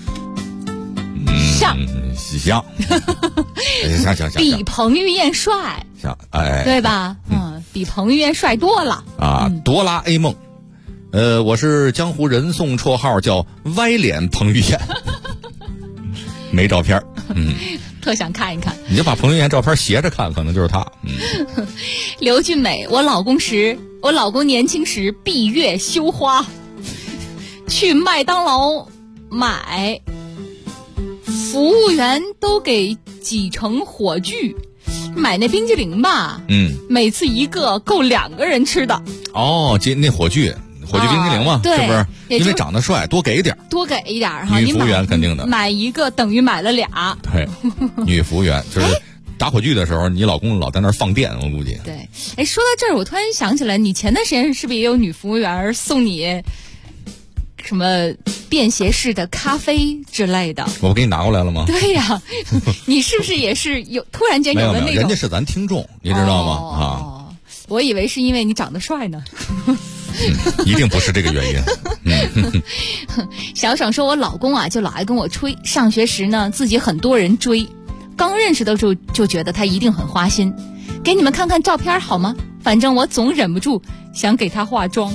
像， 像， 比彭于晏帅， 像，哎， 对吧？比彭于晏帅多了啊！哆啦 A 梦。”我是江湖人送绰号叫歪脸彭于晏，没照片， 特想看一看。 你就把彭于晏照片斜着看，可能就是他。 刘俊美，我老公年轻时闭月羞花，去麦当劳买，服务员都给挤成火炬，买那冰激凌吧，每次一个够2个人吃的。 哦，那火炬冰激凌嘛，是不是？因为长得帅，多给一点哈。 女服务员肯定的， 买一个等于买了2。 对，女服务员就是打火炬的时候，你老公老在那儿放电，我估计。 对，哎，说到这儿，我突然想起来，你前段时间是不是也有女服务员送你什么便携式的咖啡之类的？ 我不给你拿过来了吗？ 对呀，你是不是也是突然间有了那种？ 人家是咱听众，你知道吗？ 我以为是因为你长得帅呢。 一定不是这个原因。 小爽说，我老公啊就老爱跟我吹，上学时呢自己很多人追，刚认识的时候就觉得他一定很花心。给你们看看照片好吗？反正我总忍不住想给他化妆。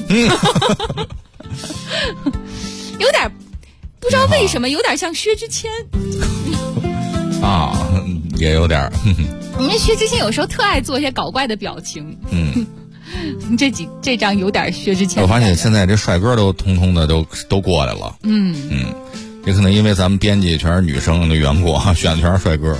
有点不知道为什么有点像薛之谦啊，也有点。 因为薛之谦有时候特爱做一些搞怪的表情。这张有点薛之谦。 我发现现在这帅哥都通通的都过来了。也可能因为咱们编辑全是女生的缘故，选的全是帅哥。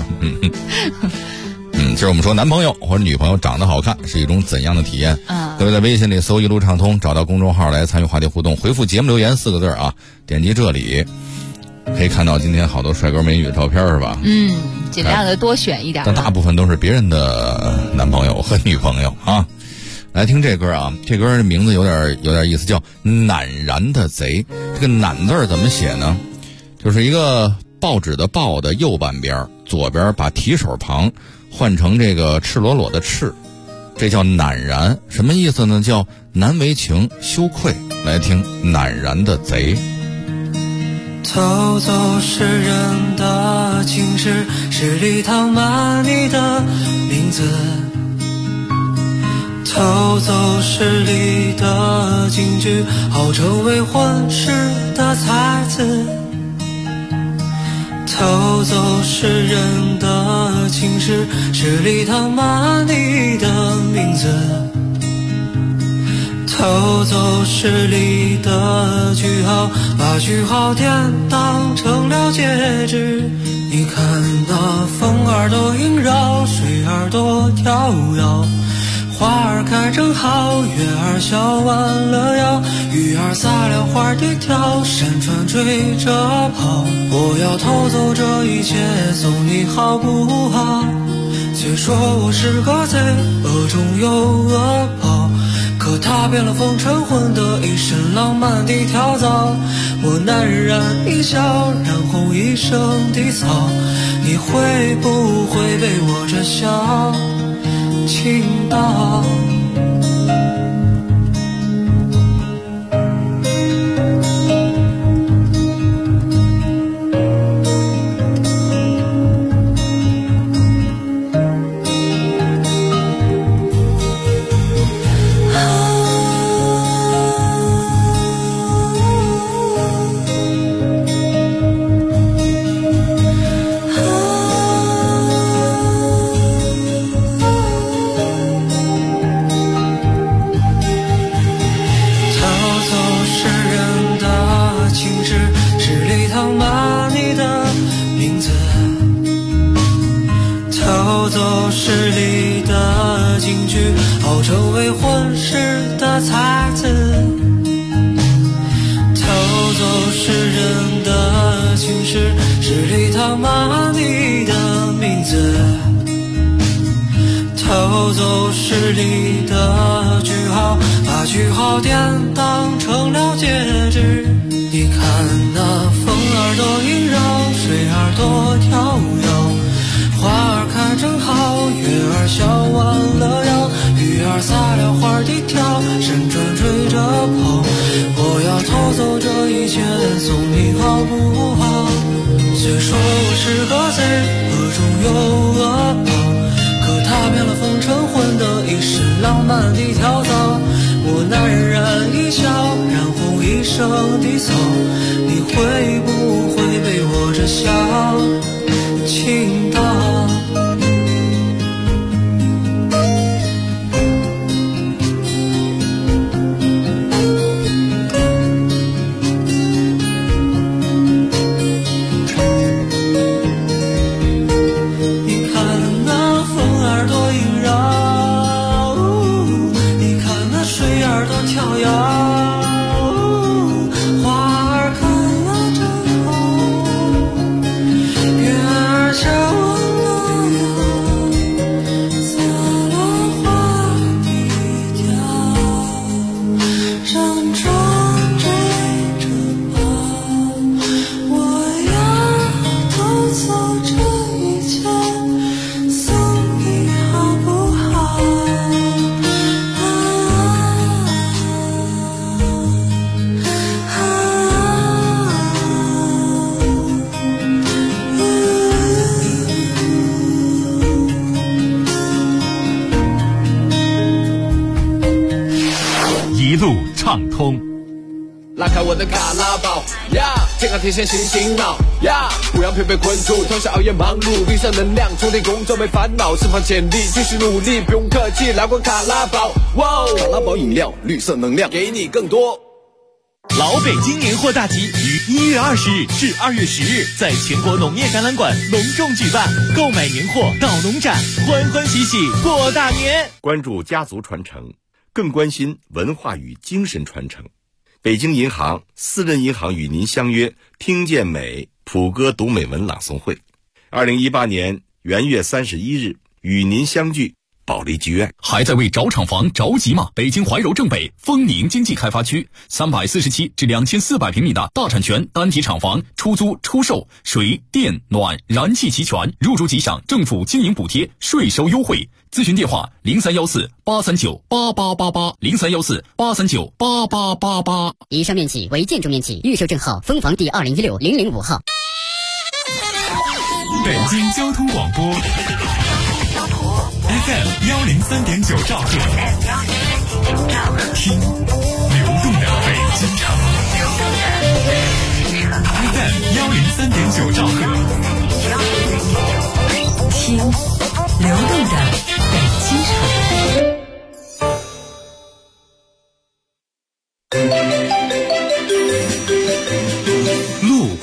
就是我们说男朋友或者女朋友长得好看是一种怎样的体验？各位在微信里搜一路畅通，找到公众号来参与话题互动，回复节目留言4个字啊，点击这里可以看到今天好多帅哥美女的照片，是吧？ 尽量的多选一点。 但大部分都是别人的男朋友和女朋友啊。来听这歌啊，这歌的名字有点意思，叫赧然的贼。这个赧字怎么写呢？就是一个报纸的报的右半边，左边把提手旁换成这个赤裸裸的赤，这叫赧然。什么意思呢？叫难为情羞愧。来听赧然的贼。 偷走诗人的情诗，诗里躺满你的名字，偷走诗里的金句，好成为混世的才子。 偷走诗人的情诗，诗里躺满你的名字。偷走诗里的句号，把句号点当成了戒指。你看那风儿多萦绕，水儿多飘摇，花儿开正好，月儿笑弯了腰，鱼儿撒了花地跳，山川追着跑。我要偷走这一切，送你好不好？虽说我是个贼，恶中有恶报，可踏遍了风尘混得一身浪漫的跳蚤。我难然一笑，染红一生的草，你会不会被我这笑倾倒？诗里的金句，熬成为混世的才子。偷走诗人的情诗，诗里躺满你的名字。偷走诗里的句号，把句号点当成了戒指。你看那风儿多萦绕，水儿多飘摇，花儿开正好，月儿笑弯了腰，鱼儿撒了花地跳，山川追着跑。我要偷走这一切，送你好不好？虽说我是个贼，恶中有恶报，可踏遍了风尘混得一身浪漫的跳蚤。我难然一笑，染红一生的草，你会不会被我这笑倾倒？ 畅通。 拉开我的卡拉宝呀，健康提升心情脑呀，不让疲惫困住，通宵熬夜忙碌，绿色能量充电工作没烦恼，释放潜力继续努力，不用客气，来罐卡拉宝，哇！卡拉宝饮料，绿色能量，给你更多。 老北京年货大集于1月20日至2月10日在全国农业展览馆隆重举办，购买年货到农展，欢欢喜喜过大年。 关注家族传承，更关心文化与精神传承。北京银行私人银行与您相约听见美普歌读美文朗诵会，2018年元月31日与您相聚保利剧院。 还在为找厂房着急吗？北京怀柔正北丰宁经济开发区347至2400平米的大产权单体厂房，出租出售，水电暖燃气齐全，入住即享政府经营补贴，税收优惠。咨询电话0314-839-8888，0314-839-8888。 以上面积为建筑面积，预售证号分房第2016-005号。 北京交通广播 FM 103.9兆赫，听流动的北京城。FM 103.9兆赫。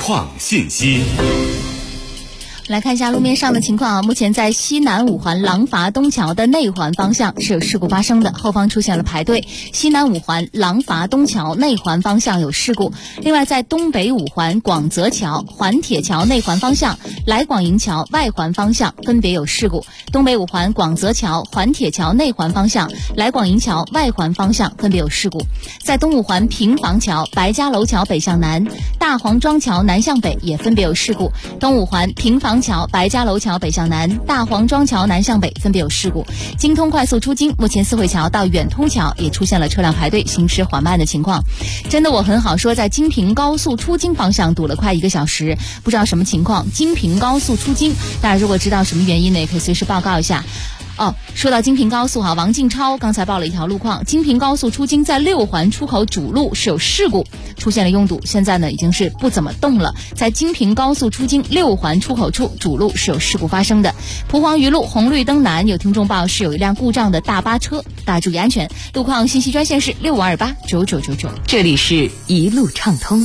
创信息。 来看一下路面上的情况啊，目前在西南五环廊坊东桥的内环方向是有事故发生的，后方出现了排队。西南五环廊坊东桥内环方向有事故。另外，在东北五环广泽桥环铁桥内环方向、来广营桥外环方向分别有事故。东北五环广泽桥环铁桥内环方向、来广营桥外环方向分别有事故。在东五环平房桥白家楼桥北向南、大黄庄桥南向北也分别有事故。东五环平房桥白家楼桥北向南、大黄庄桥南向北分别有事故。京通快速出京，目前四惠桥到远通桥也出现了车辆排队、行驶缓慢的情况。真的我很好说，在京平高速出京方向堵了快1个小时，不知道什么情况。京平高速出京，大家如果知道什么原因呢，也可以随时报告一下。说到京平高速王静超刚才报了一条路况，京平高速出京在6环出口主路是有事故，出现了拥堵，现在呢已经是不怎么动了。在京平高速出京6环出口处主路是有事故发生的。蒲黄榆路红绿灯南有听众报是有一辆故障的大巴车，大家注意安全。路况信息专线是65289999。 这里是一路畅通。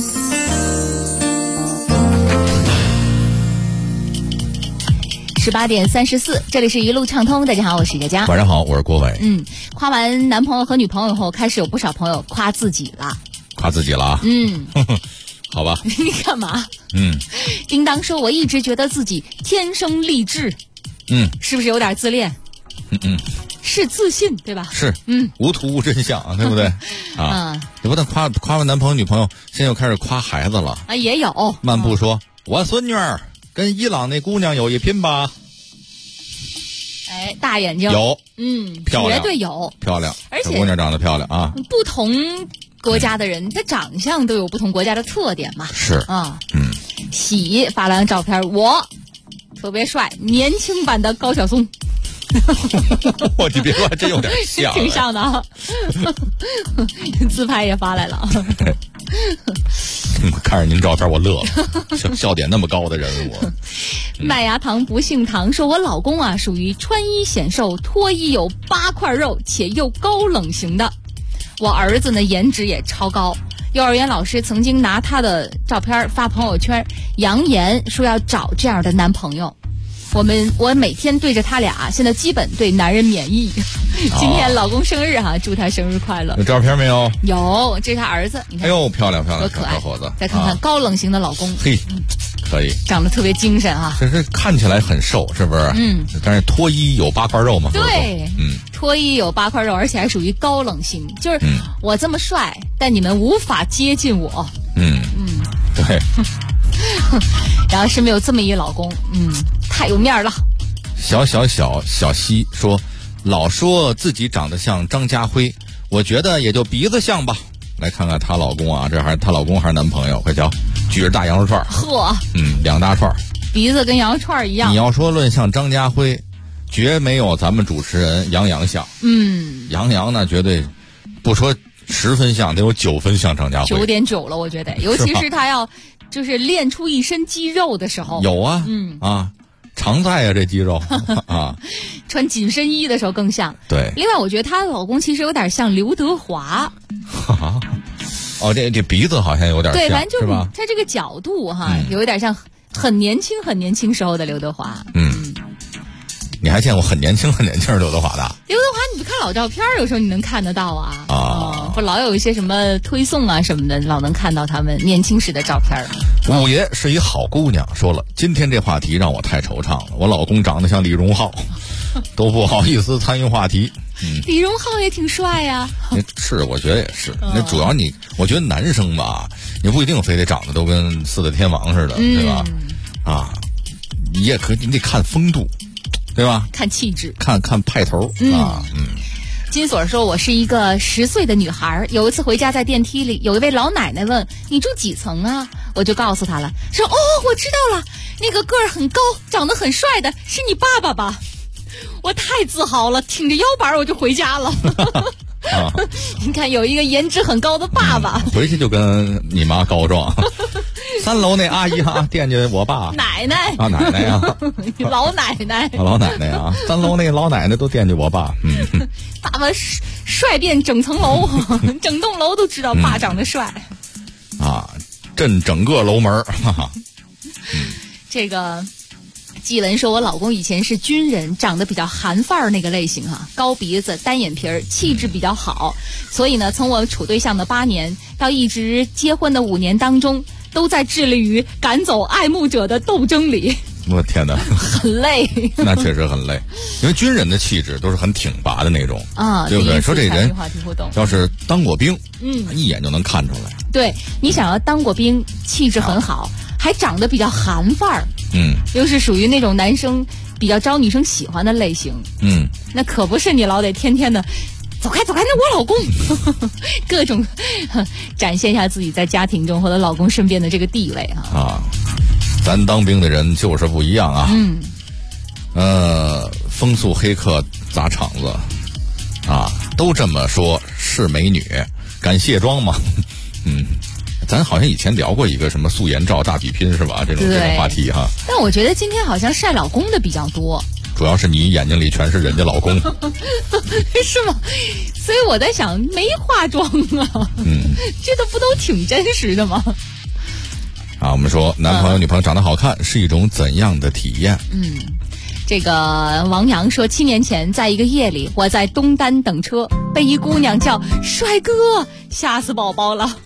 18点34，这里是一路畅通。大家好，我是佳佳。 晚上好，我是郭伟。 夸完男朋友和女朋友以后，开始有不少朋友夸自己了。 夸自己了啊？好吧。 你干嘛？叮当说，我一直觉得自己天生丽质。是不是有点自恋？是自信对吧？ 是。无图无真相，对不对？你不但夸完男朋友女朋友，现在又开始夸孩子了啊，也有。 漫步说，我孙女儿跟伊朗那姑娘有一拼吧？ 哎，大眼睛有，漂亮， 绝对有， 漂亮， 而且这姑娘长得漂亮啊。 不同国家的人，他长相都有不同国家的特点嘛。 是啊，喜发了张照片，我特别帅，年轻版的高晓松。 你别说，真有点像， 挺像的啊。自拍也发来了。 看着您照片我乐了，笑点那么高的人物。 麦芽糖不姓糖说，我老公啊属于穿衣显瘦、脱衣有8块肉且又高冷型的。我儿子呢颜值也超高，幼儿园老师曾经拿他的照片发朋友圈，扬言说要找这样的男朋友。我每天对着他俩，现在基本对男人免疫。今天老公生日哈，祝他生日快乐。 有照片没有？ 有，这是他儿子。你看， 哎呦，漂亮， 多可爱， 小伙子。 再看看高冷型的老公， 嘿，可以， 长得特别精神啊。 这是看起来很瘦，是不是？但是脱衣有8块肉嘛？ 对，脱衣有8块肉，而且还属于高冷型，就是我这么帅，但你们无法接近我。 对。 然后身边有这么一老公，太有面了。 小西说，老说自己长得像张家辉，我觉得也就鼻子像吧。来看看她老公啊，这还是她老公还是男朋友？快瞧，举着大羊肉串， 呵 ，2大串， 鼻子跟羊肉串一样。 你要说论像张家辉，绝没有咱们主持人杨洋像。杨呢，绝对不说10分像，得有9分像张家辉。 9.9了，我觉得，尤其是他要就是练出一身肌肉的时候。 有啊，常在啊，这肌肉啊。 穿紧身衣的时候更像。 对。 另外，我觉得她老公其实有点像刘德华。 这鼻子好像有点像， 对，反正就是吧？ 他这个角度哈，有一点像很年轻时候的刘德华。 你还见过很年轻的刘德华的？ 刘德华，你不看老照片，有时候你能看得到啊。不老有一些什么推送啊什么的，老能看到他们年轻时的照片。 五爷是一好姑娘，说了，今天这话题让我太惆怅了。我老公长得像李荣浩，都不好意思参与话题。 李荣浩也挺帅呀。 是，我觉得也是。那主要我觉得男生吧，你不一定非得长得都跟4大天王似的，对吧？你得看风度。对吧？ 看气质， 看派头啊。 金锁说，我是一个10岁的女孩，有一次回家在电梯里，有一位老奶奶问你住几层啊？我就告诉她了，说我知道了，那个个儿很高，长得很帅的是你爸爸吧？我太自豪了，挺着腰板我就回家了。你看，有一个颜值很高的爸爸， 回去就跟你妈告状。3楼那阿姨惦记我爸奶奶啊，奶奶啊， 老奶奶老奶奶啊，3楼那老奶奶都惦记我爸。 爸爸帅遍整层楼，整栋楼都知道爸长得帅。 震整个楼门，哈哈。 这个纪文说，我老公以前是军人，长得比较韩范儿那个类型哈，高鼻子单眼皮儿，气质比较好，所以呢从我处对象的8年到一直结婚的5年当中，都在致力于赶走爱慕者的斗争里。 我天哪， 很累。 那确实很累，因为军人的气质都是很挺拔的那种啊，对不对？说这人要是当过兵，一眼就能看出来。 对，你想要当过兵，气质很好，还长得比较韩范儿，又是属于那种男生比较招女生喜欢的类型，那可不是你老得天天的走开走开，那我老公各种展现一下自己在家庭中或者老公身边的这个地位啊。 咱当兵的人就是不一样啊，风速黑客砸场子啊，都这么说，是美女敢卸妆吗？咱好像以前聊过一个什么素颜照大比拼是吧？这种话题哈。 但我觉得今天好像晒老公的比较多， 主要是你眼睛里全是人家老公， 是吗？所以我在想，没化妆啊，这不都挺真实的吗？ 啊，我们说男朋友女朋友长得好看是一种怎样的体验？ 这个王阳说，7年前在一个夜里，我在东单等车，被一姑娘叫帅哥，吓死宝宝了。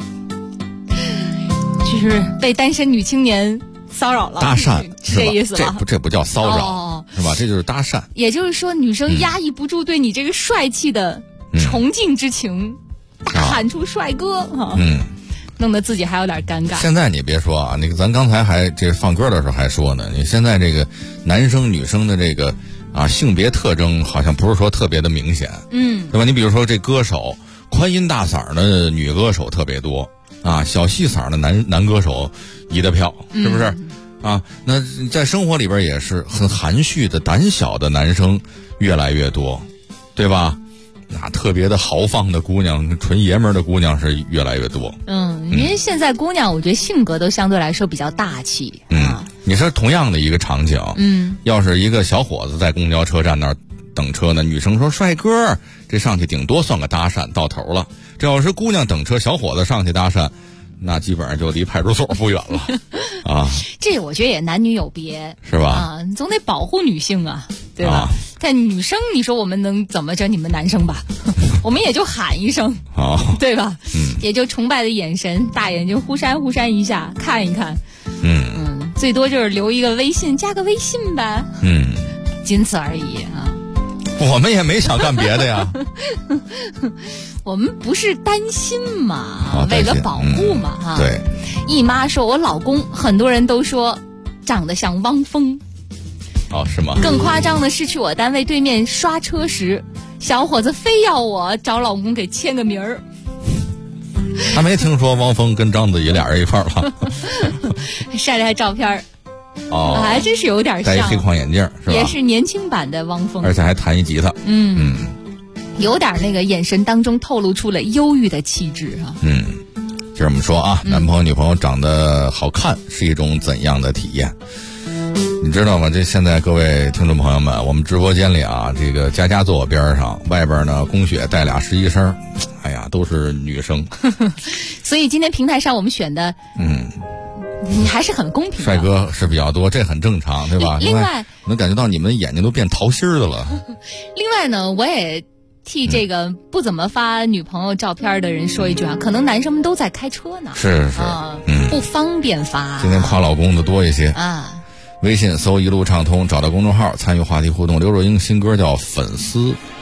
就是被单身女青年骚扰了， 搭讪是这意思吧？ 这不叫骚扰，是吧？这就是搭讪。 也就是说，女生压抑不住对你这个帅气的崇敬之情，大喊出帅哥弄得自己还有点尴尬。 现在你别说啊，那个咱刚才还这放歌的时候还说呢，你现在这个男生女生的这个性别特征好像不是说特别的明显，对吧？你比如说这歌手，宽音大嗓的女歌手特别多啊，小细嗓的男歌手一大票，是不是？那在生活里边也是很含蓄的胆小的男生越来越多，对吧？那特别的豪放的姑娘，纯爷们儿的姑娘是越来越多。 因为现在姑娘我觉得性格都相对来说比较大气。 你说同样的一个场景，要是一个小伙子在公交车站那儿等车呢，女生说帅哥，这上去顶多算个搭讪到头了。这要是姑娘等车，小伙子上去搭讪，那基本上就离派出所不远了这我觉得也男女有别， 是吧？ 你总得保护女性啊，对吧？但女生，你说我们能怎么着你们男生吧？我们也就喊一声，对吧？也就崇拜的眼神，大眼睛忽闪忽闪一下看一看，最多就是留一个微信，加个微信呗，仅此而已啊。 我们也没想干别的呀。 我们不是担心嘛，为了保护嘛， 对。 姨妈说，我老公很多人都说长得像汪峰。 是吗？ 更夸张的是，去我单位对面刷车时，小伙子非要我找老公给签个名儿。 他没听说汪峰跟章子怡俩人一块儿了。 晒了照片还真是有点像， 戴黑框眼镜是吧？ 也是年轻版的汪峰， 而且还弹一吉他。 有点那个眼神当中透露出了忧郁的气质啊。 就是我们说男朋友女朋友长得好看是一种怎样的体验？你知道吗？这现在各位听众朋友们，我们直播间里这个佳坐我边上，外边呢龚雪带俩实习生，哎呀，都是女生。 所以今天平台上我们选的，你还是很公平的。 帅哥是比较多，这很正常，对吧？ 另外， 能感觉到你们眼睛都变桃心的了。 另外呢，我也替这个不怎么发女朋友照片的人说一句可能男生们都在开车呢， 是不方便发。 今天夸老公的多一些微信搜一路畅通，找到公众号参与话题互动。刘若英新歌叫《粉丝》。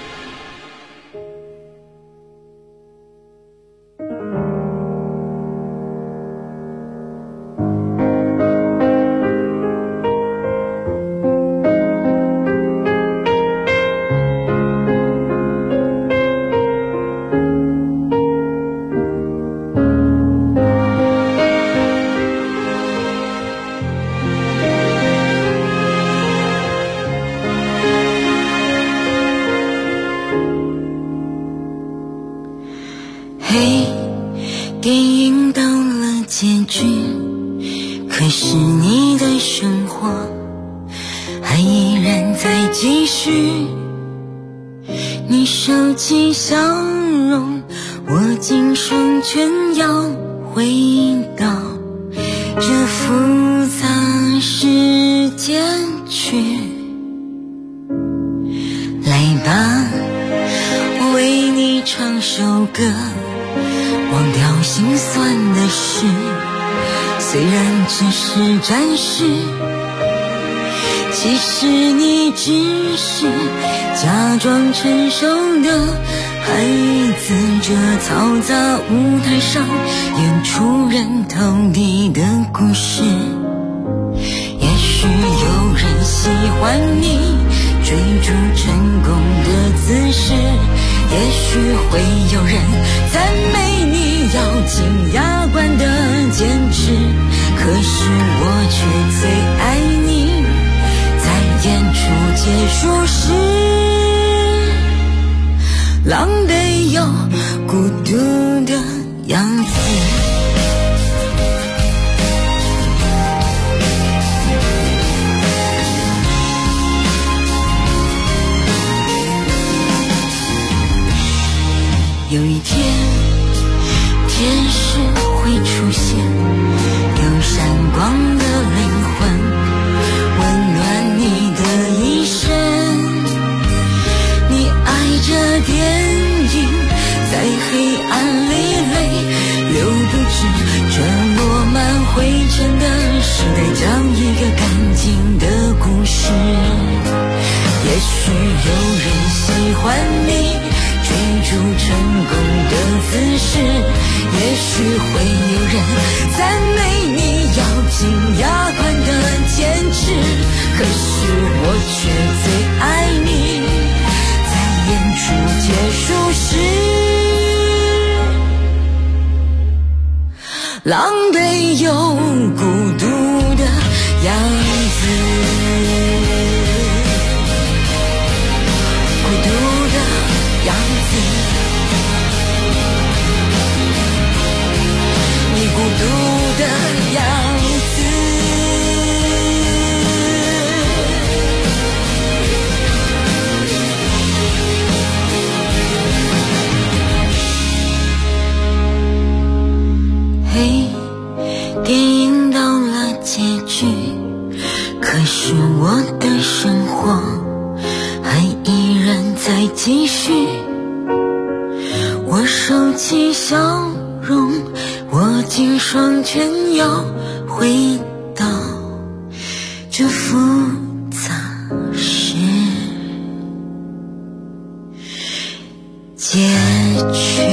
电影到了结局，可是你的生活还依然在继续。你收起笑容，我今生全要回到心酸的事，虽然只是暂时，其实你只是假装成熟的孩子，这嘈杂舞台上演出人头地的故事。也许有人喜欢你追逐成功的姿势，也许会有人赞美你咬紧牙关的坚持，可是我却最爱你在演出结束时狼狈又孤独的样子。有一天天使会出现，有闪光的灵魂温暖你的一生。你爱着电影，在黑暗里泪流不止，这落满灰尘的时代，讲一个干净的故事。也许有人喜欢你追逐成功的姿势，也许会有人赞美你咬紧牙关的坚持，可是我却最爱你在演出结束时狼狈又孤独的样子。孤独的样子，嘿，电影到了结局，可是我的生活还依然在继续。我收起笑容，握紧双拳，要回到这复杂时结局。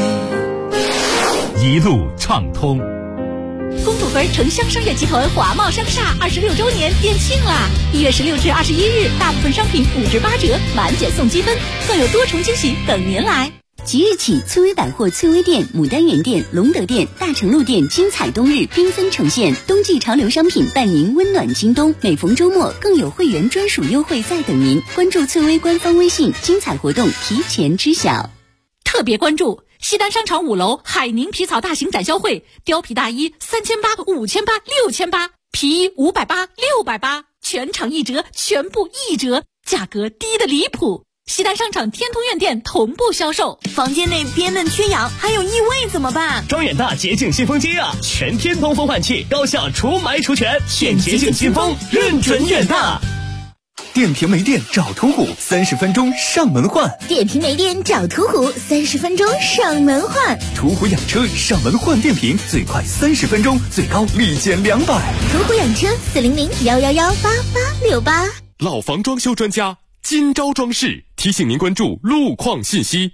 一路畅通。 公主坟城乡商业集团华贸商厦26周年店庆啦！1月16至21日，大部分商品5至8折，满减送积分，更有多重惊喜等您来。 即日起，翠微百货翠微店、牡丹园店、隆德店、大成路店精彩冬日缤纷呈现，冬季潮流商品伴您温暖京东。每逢周末，更有会员专属优惠在等您。关注翠微官方微信，精彩活动提前知晓。 特别关注西单商场5楼海宁皮草大型展销会，貂皮大衣3800、5800、6800，皮衣580、680，全场1折，全部1折，价格低得离谱。西单商场天通苑店同步销售。 房间内憋闷缺氧还有异味怎么办？ 装远大洁净新风机啊，全天通风换气，高效除霾除醛，选洁净新风，认准远大。 电瓶没电找途虎，30分钟上门换。 电瓶没电找途虎，30分钟上门换。 途虎养车上门换电瓶，最快30分钟，最高立减200。 途虎养车400-111-8868。 老房装修专家今朝装饰提醒您关注路况信息。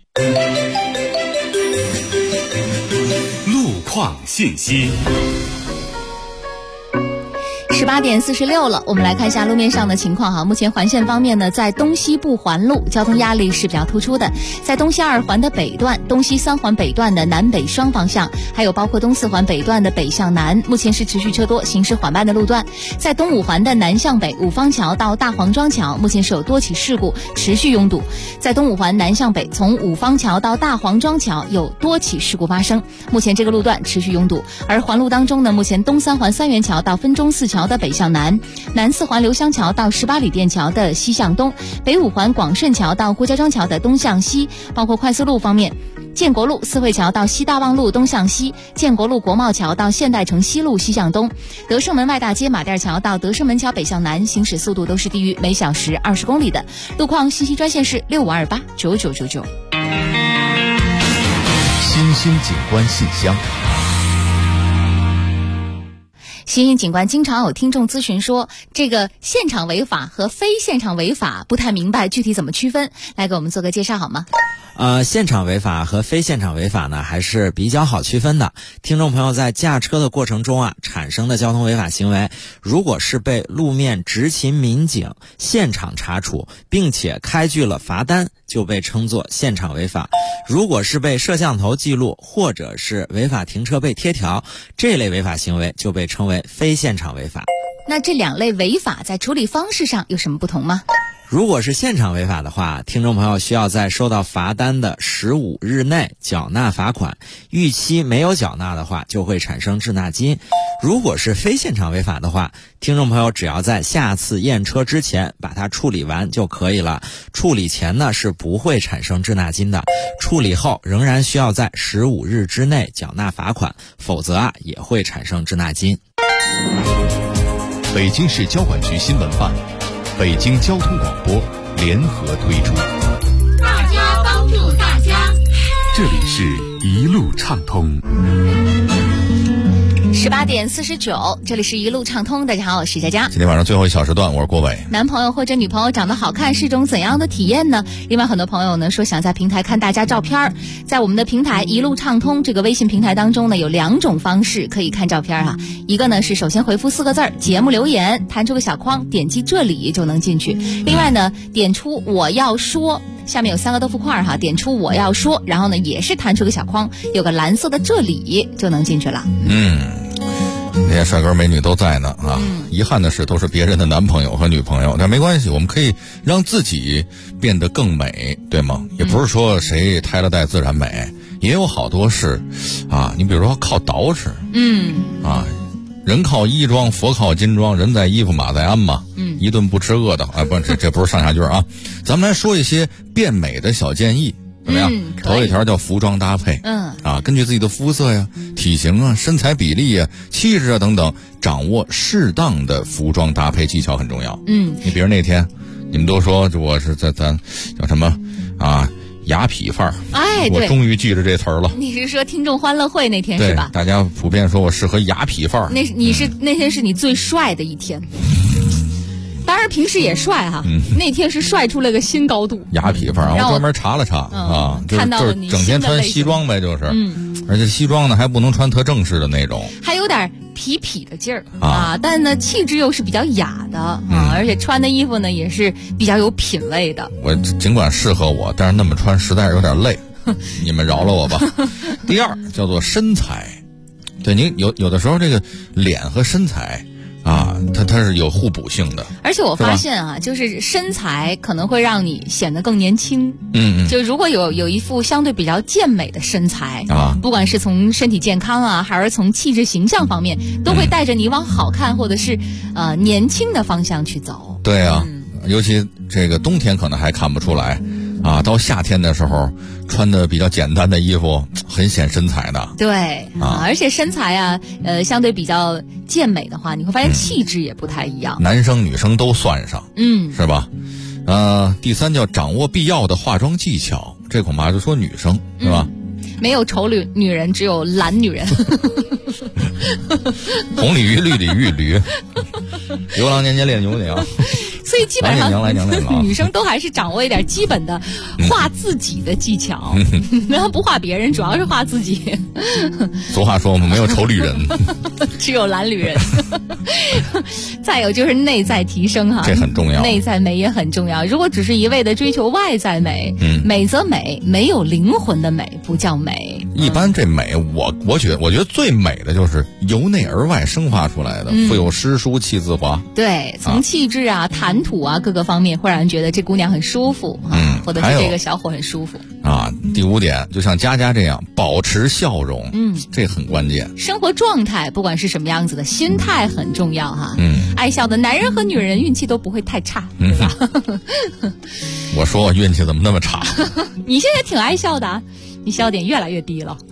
路况信息。 18点46了，我们来看一下路面上的情况哈。目前环线方面呢，在东西部环路交通压力是比较突出的，在东西2环的北段、东西3环北段的南北双方向，还有包括东4环北段的北向南，目前是持续车多、行驶缓慢的路段。在东5环的南向北五方桥到大黄庄桥，目前是有多起事故，持续拥堵。在东5环南向北，从五方桥到大黄庄桥有多起事故发生，目前这个路段持续拥堵。而环路当中呢，目前东3环三元桥到分钟寺桥的北向南，南4环刘香桥到18里店桥的西向东，北5环广顺桥到郭家庄桥的东向西。包括快速路方面，建国路四惠桥到西大望路东向西，建国路国贸桥到现代城西路西向东，德胜门外大街马甸桥到德胜门桥北向南，行驶速度都是低于每小时20公里的。路况信息专线是65289999。 新兴景观信箱。 新兴景观经常有听众咨询说，这个现场违法和非现场违法不太明白，具体怎么区分？来给我们做个介绍好吗？ 现场违法和非现场违法呢，还是比较好区分的。听众朋友在驾车的过程中啊，产生的交通违法行为，如果是被路面执勤民警现场查处，并且开具了罚单，就被称作现场违法。如果是被摄像头记录，或者是违法停车被贴条，这类违法行为就被称为非现场违法。 那这两类违法在处理方式上有什么不同吗？ 如果是现场违法的话，听众朋友需要在收到罚单的15日内缴纳罚款，逾期没有缴纳的话就会产生滞纳金。如果是非现场违法的话，听众朋友只要在下次验车之前把它处理完就可以了。处理前呢是不会产生滞纳金的，处理后仍然需要在15日之内缴纳罚款，否则也会产生滞纳金。 北京市交管局新闻办、北京交通广播联合推出。 大家帮助大家， 这里是一路畅通。 18点49，这里是一路畅通。大家好，我是佳佳。 今天晚上最后一小时段，我是郭伟。 男朋友或者女朋友长得好看是种怎样的体验呢？另外很多朋友呢说想在平台看大家照片，在我们的平台一路畅通这个微信平台当中呢，有2种方式可以看照片哈。一个呢是首先回复4个字节目留言，弹出个小框，点击这里就能进去。另外呢点出我要说，下面有3个豆腐块哈，点出我要说，然后呢也是弹出个小框，有个蓝色的这里就能进去了。 那些帅哥美女都在呢啊！遗憾的是，都是别人的男朋友和女朋友，但没关系，我们可以让自己变得更美，对吗？也不是说谁胎了带自然美，也有好多是啊，你比如说靠捯饬，人靠衣装，佛靠金装，人在衣服马在鞍嘛，一顿不吃饿的，不，这不是上下句啊，咱们来说一些变美的小建议。怎么样？头一条叫服装搭配。根据自己的肤色呀、体型啊、身材比例啊、气质啊等等，掌握适当的服装搭配技巧很重要。你比如那天，你们都说我是咱叫什么啊？雅痞范儿。我终于记着这词儿了。 你是说听众欢乐会那天是吧？ 大家普遍说我适合雅痞范儿。 那天是你最帅的一天。当然平时也帅哈，那天是帅出了个新高度。 雅痞范儿，我专门查了查啊， 看到了你整天穿西装呗，就是，而且西装呢还不能穿特正式的那种， 还有点痞的劲儿啊，但呢气质又是比较雅的啊，而且穿的衣服呢也是比较有品味的。 我尽管适合我，但是那么穿实在是有点累，你们饶了我吧。第二叫做身材，对，您有的时候这个脸和身材。它是有互补性的， 而且我发现啊，就是身材可能会让你显得更年轻。就如果有一副相对比较健美的身材不管是从身体健康啊，还是从气质形象方面，都会带着你往好看或者是年轻的方向去走。 对啊，尤其这个冬天可能还看不出来。到夏天的时候，穿的比较简单的衣服很显身材的。 对而且身材相对比较健美的话，你会发现气质也不太一样。 男生女生都算上，是吧？第三叫掌握必要的化妆技巧，这恐怕就说女生是吧？ 没有丑女人，只有懒女人。 红鲤鱼、绿鲤鱼、驴，牛郎年年恋牛娘。 所以基本上娘来女生都还是掌握一点基本的画自己的技巧，然后不画别人，主要是画自己。 俗话说我们没有丑女人， 只有懒女人。再有就是内在提升哈， 这很重要， 内在美也很重要。如果只是一味的追求外在美，美则美，没有灵魂的美不叫美。 一般这美，我觉得最美的就是由内而外生发出来的，腹有诗书气自华。 对，从气质谈吐各个方面会让人觉得这姑娘很舒服或者是这个小伙很舒服第5点，就像佳佳这样保持笑容，这很关键。 生活状态不管是什么样子的，心态很重要哈。爱笑的男人和女人运气都不会太差，对吧？ 我说我运气怎么那么差？ 你现在挺爱笑的你笑点越来越低了。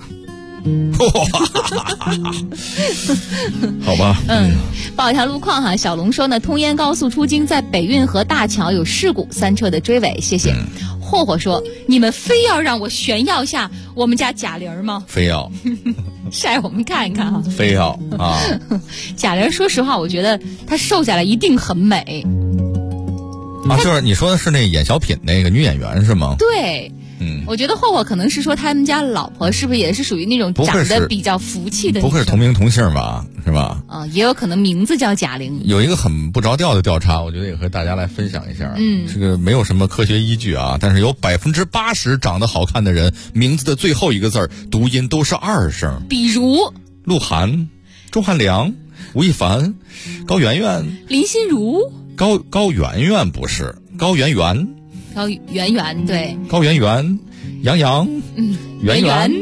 好吧。 报一条路况哈，小龙说呢，通燕高速出京在北运河大桥有事故，3车的追尾，谢谢。 霍霍说：“你们非要让我炫耀下我们家贾玲吗？ 非要晒我们看一看啊！ 非要啊！ 贾玲，说实话，我觉得她瘦下来一定很美啊！就是你说的是那演小品那个女演员是吗？ 对。”我觉得霍霍可能是说他们家老婆是不是也是属于那种长得比较福气的？ 不会是同名同姓吧？是吧？ 也有可能名字叫贾玲。 有一个很不着调的调查，我觉得也和大家来分享一下。这个没有什么科学依据啊，但是有80%长得好看的人，名字的最后一个字儿读音都是2声。 比如鹿晗、钟汉良、吴亦凡、高圆圆、 林心如。 高圆圆不是高圆圆。 高圆圆对， 高圆圆，杨洋，圆圆，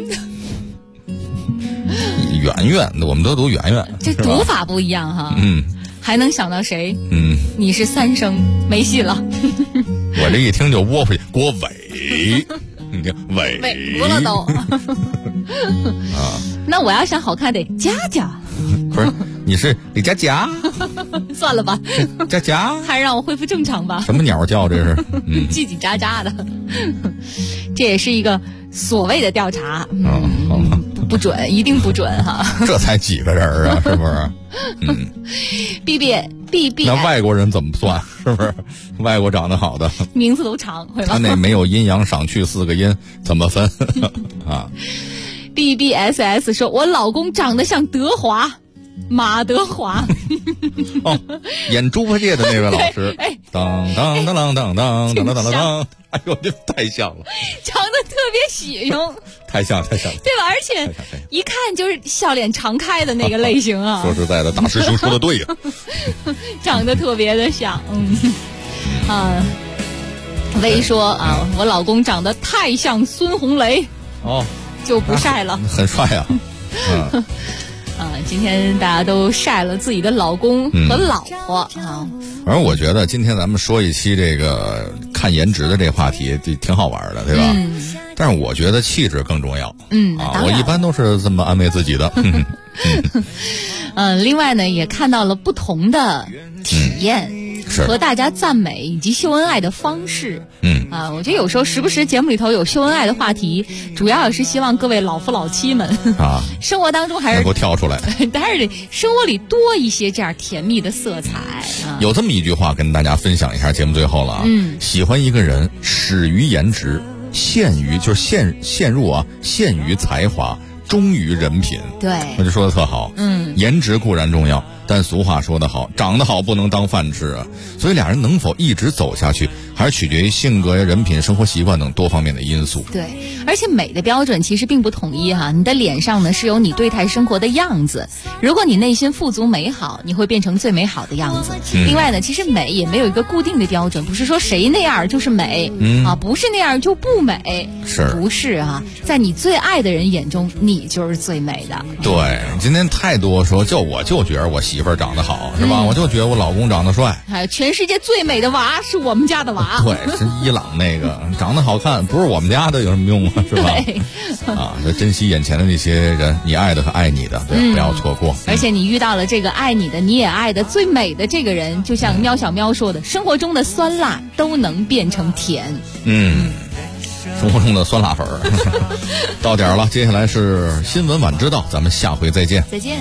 圆圆，我们都读圆圆， 这读法不一样哈。还能想到谁？你是3声，没戏了。 我这一听就窝回去，郭伟，你看伟读了都。那我要想好看得佳佳。 不是，你是李佳佳？ 算了吧， 佳佳， 还是让我恢复正常吧。 什么鸟叫这是？ 叽叽喳喳的，这也是一个所谓的调查。 好吧， 不准，一定不准哈。 这才几个人啊，是不是 ？B， 那外国人怎么算？是不是？外国长得好的名字都长，会吧？ 他那没有阴阳赏去4个音，怎么分啊 ？BBSS 说，我老公长得像德华。马德华演猪八戒的那位老师，当当当当当当当当当当，哎呦，这太像了， 长得特别喜庆， 太像，对吧？而且一看就是笑脸常开的那个类型啊。 说实在的，大师兄说的对呀， 长得特别的像，薇说啊，我老公长得太像孙红雷，就不晒了， 很帅啊， 今天大家都晒了自己的老公和老婆啊。 反正我觉得今天咱们说一期这个看颜值的这话题，挺好玩的，对吧？但是我觉得气质更重要。我一般都是这么安慰自己的。 另外呢，也看到了不同的体验。和大家赞美以及秀恩爱的方式，我觉得有时候时不时节目里头有秀恩爱的话题，主要也是希望各位老夫老妻们生活当中还是能够跳出来， 还是得生活里多一些这样甜蜜的色彩。 有这么一句话跟大家分享一下，节目最后了啊。喜欢一个人，始于颜值，陷于才华，忠于人品。 对， 我就说的特好。颜值固然重要，但俗话说得好，长得好不能当饭吃啊。所以俩人能否一直走下去，还是取决于性格呀、人品、生活习惯等多方面的因素。 对，而且美的标准其实并不统一哈。你的脸上呢是有你对待生活的样子，如果你内心富足美好，你会变成最美好的样子。另外呢，其实美也没有一个固定的标准，不是说谁那样就是美，不是那样就不美，不是啊？在你最爱的人眼中，你就是最美的。 对，今天太多说，我就觉得我媳妇儿长得好，是吧？我就觉得我老公长得帅。 全世界最美的娃是我们家的娃。 对，是伊朗那个长得好看，不是我们家的有什么用啊？是吧？就珍惜眼前的那些人，你爱的和爱你的，对，不要错过。 而且你遇到了这个爱你的，你也爱的最美的这个人，就像喵小喵说的，生活中的酸辣都能变成甜。 生活中的酸辣粉儿。到点了，接下来是新闻晚知道，咱们下回再见。 再见。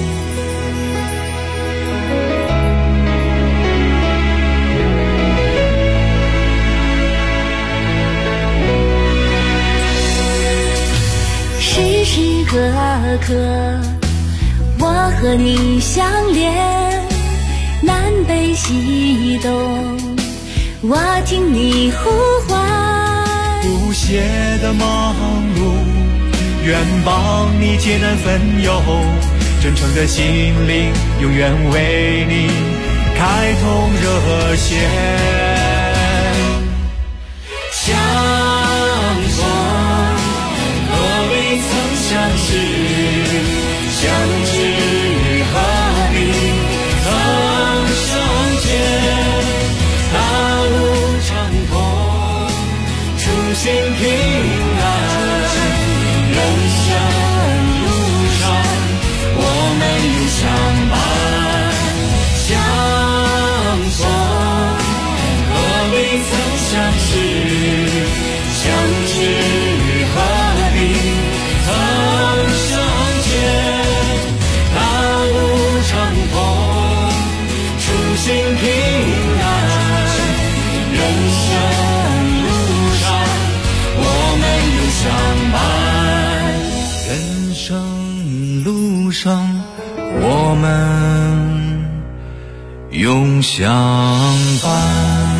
时时刻刻，我和你相连，南北西东，我听你呼唤。 不懈的忙碌，愿帮你解难分忧，真诚的心灵，永远为你开通热线。相逢何未曾相识，相知何必曾相见。大路长空，初心平安。人生路上，我们永相伴。相逢何未曾相识。 上，我们永相伴。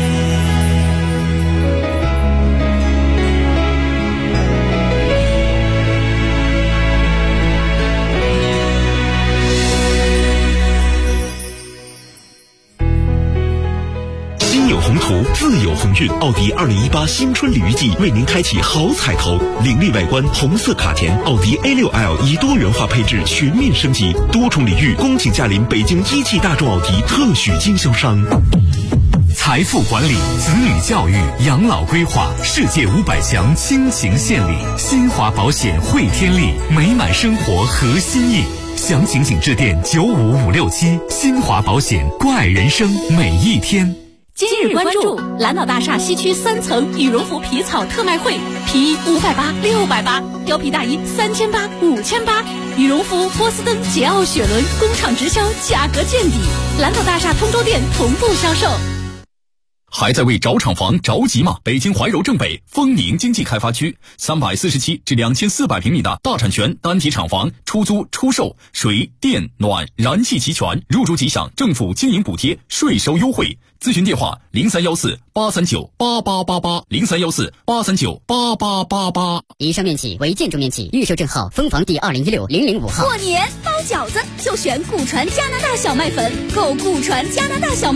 心有宏图，自有鸿运。奥迪2018新春鲤鱼季为您开启好彩头，凌厉外观，红色卡钿，奥迪 A6L 以多元化配置全面升级，多重礼遇，恭请驾临北京一汽大众奥迪特许经销商。 财富管理、子女教育、养老规划，世界500强倾情献礼，新华保险汇天利，美满生活合心意。详情请致电95567，新华保险，关爱人生每一天。 今日关注蓝岛大厦西区3层羽绒服皮草特卖会，皮衣580、680，貂皮大衣3800、5800，羽绒服波司登、捷奥、雪伦工厂直销，价格见底。蓝岛大厦通州店同步销售。 还在为找厂房着急吗？北京怀柔正北丰宁经济开发区347至2400平米的大产权单体厂房，出租出售，水电暖燃气齐全，入住即享政府经营补贴，税收优惠。咨询电话0314-839-8888，0314-839-8888。 以上面企为建筑面企，预售证号风房第2016-005号。 过年包饺子就选顾传加拿大小麦粉，购顾传加拿大小麦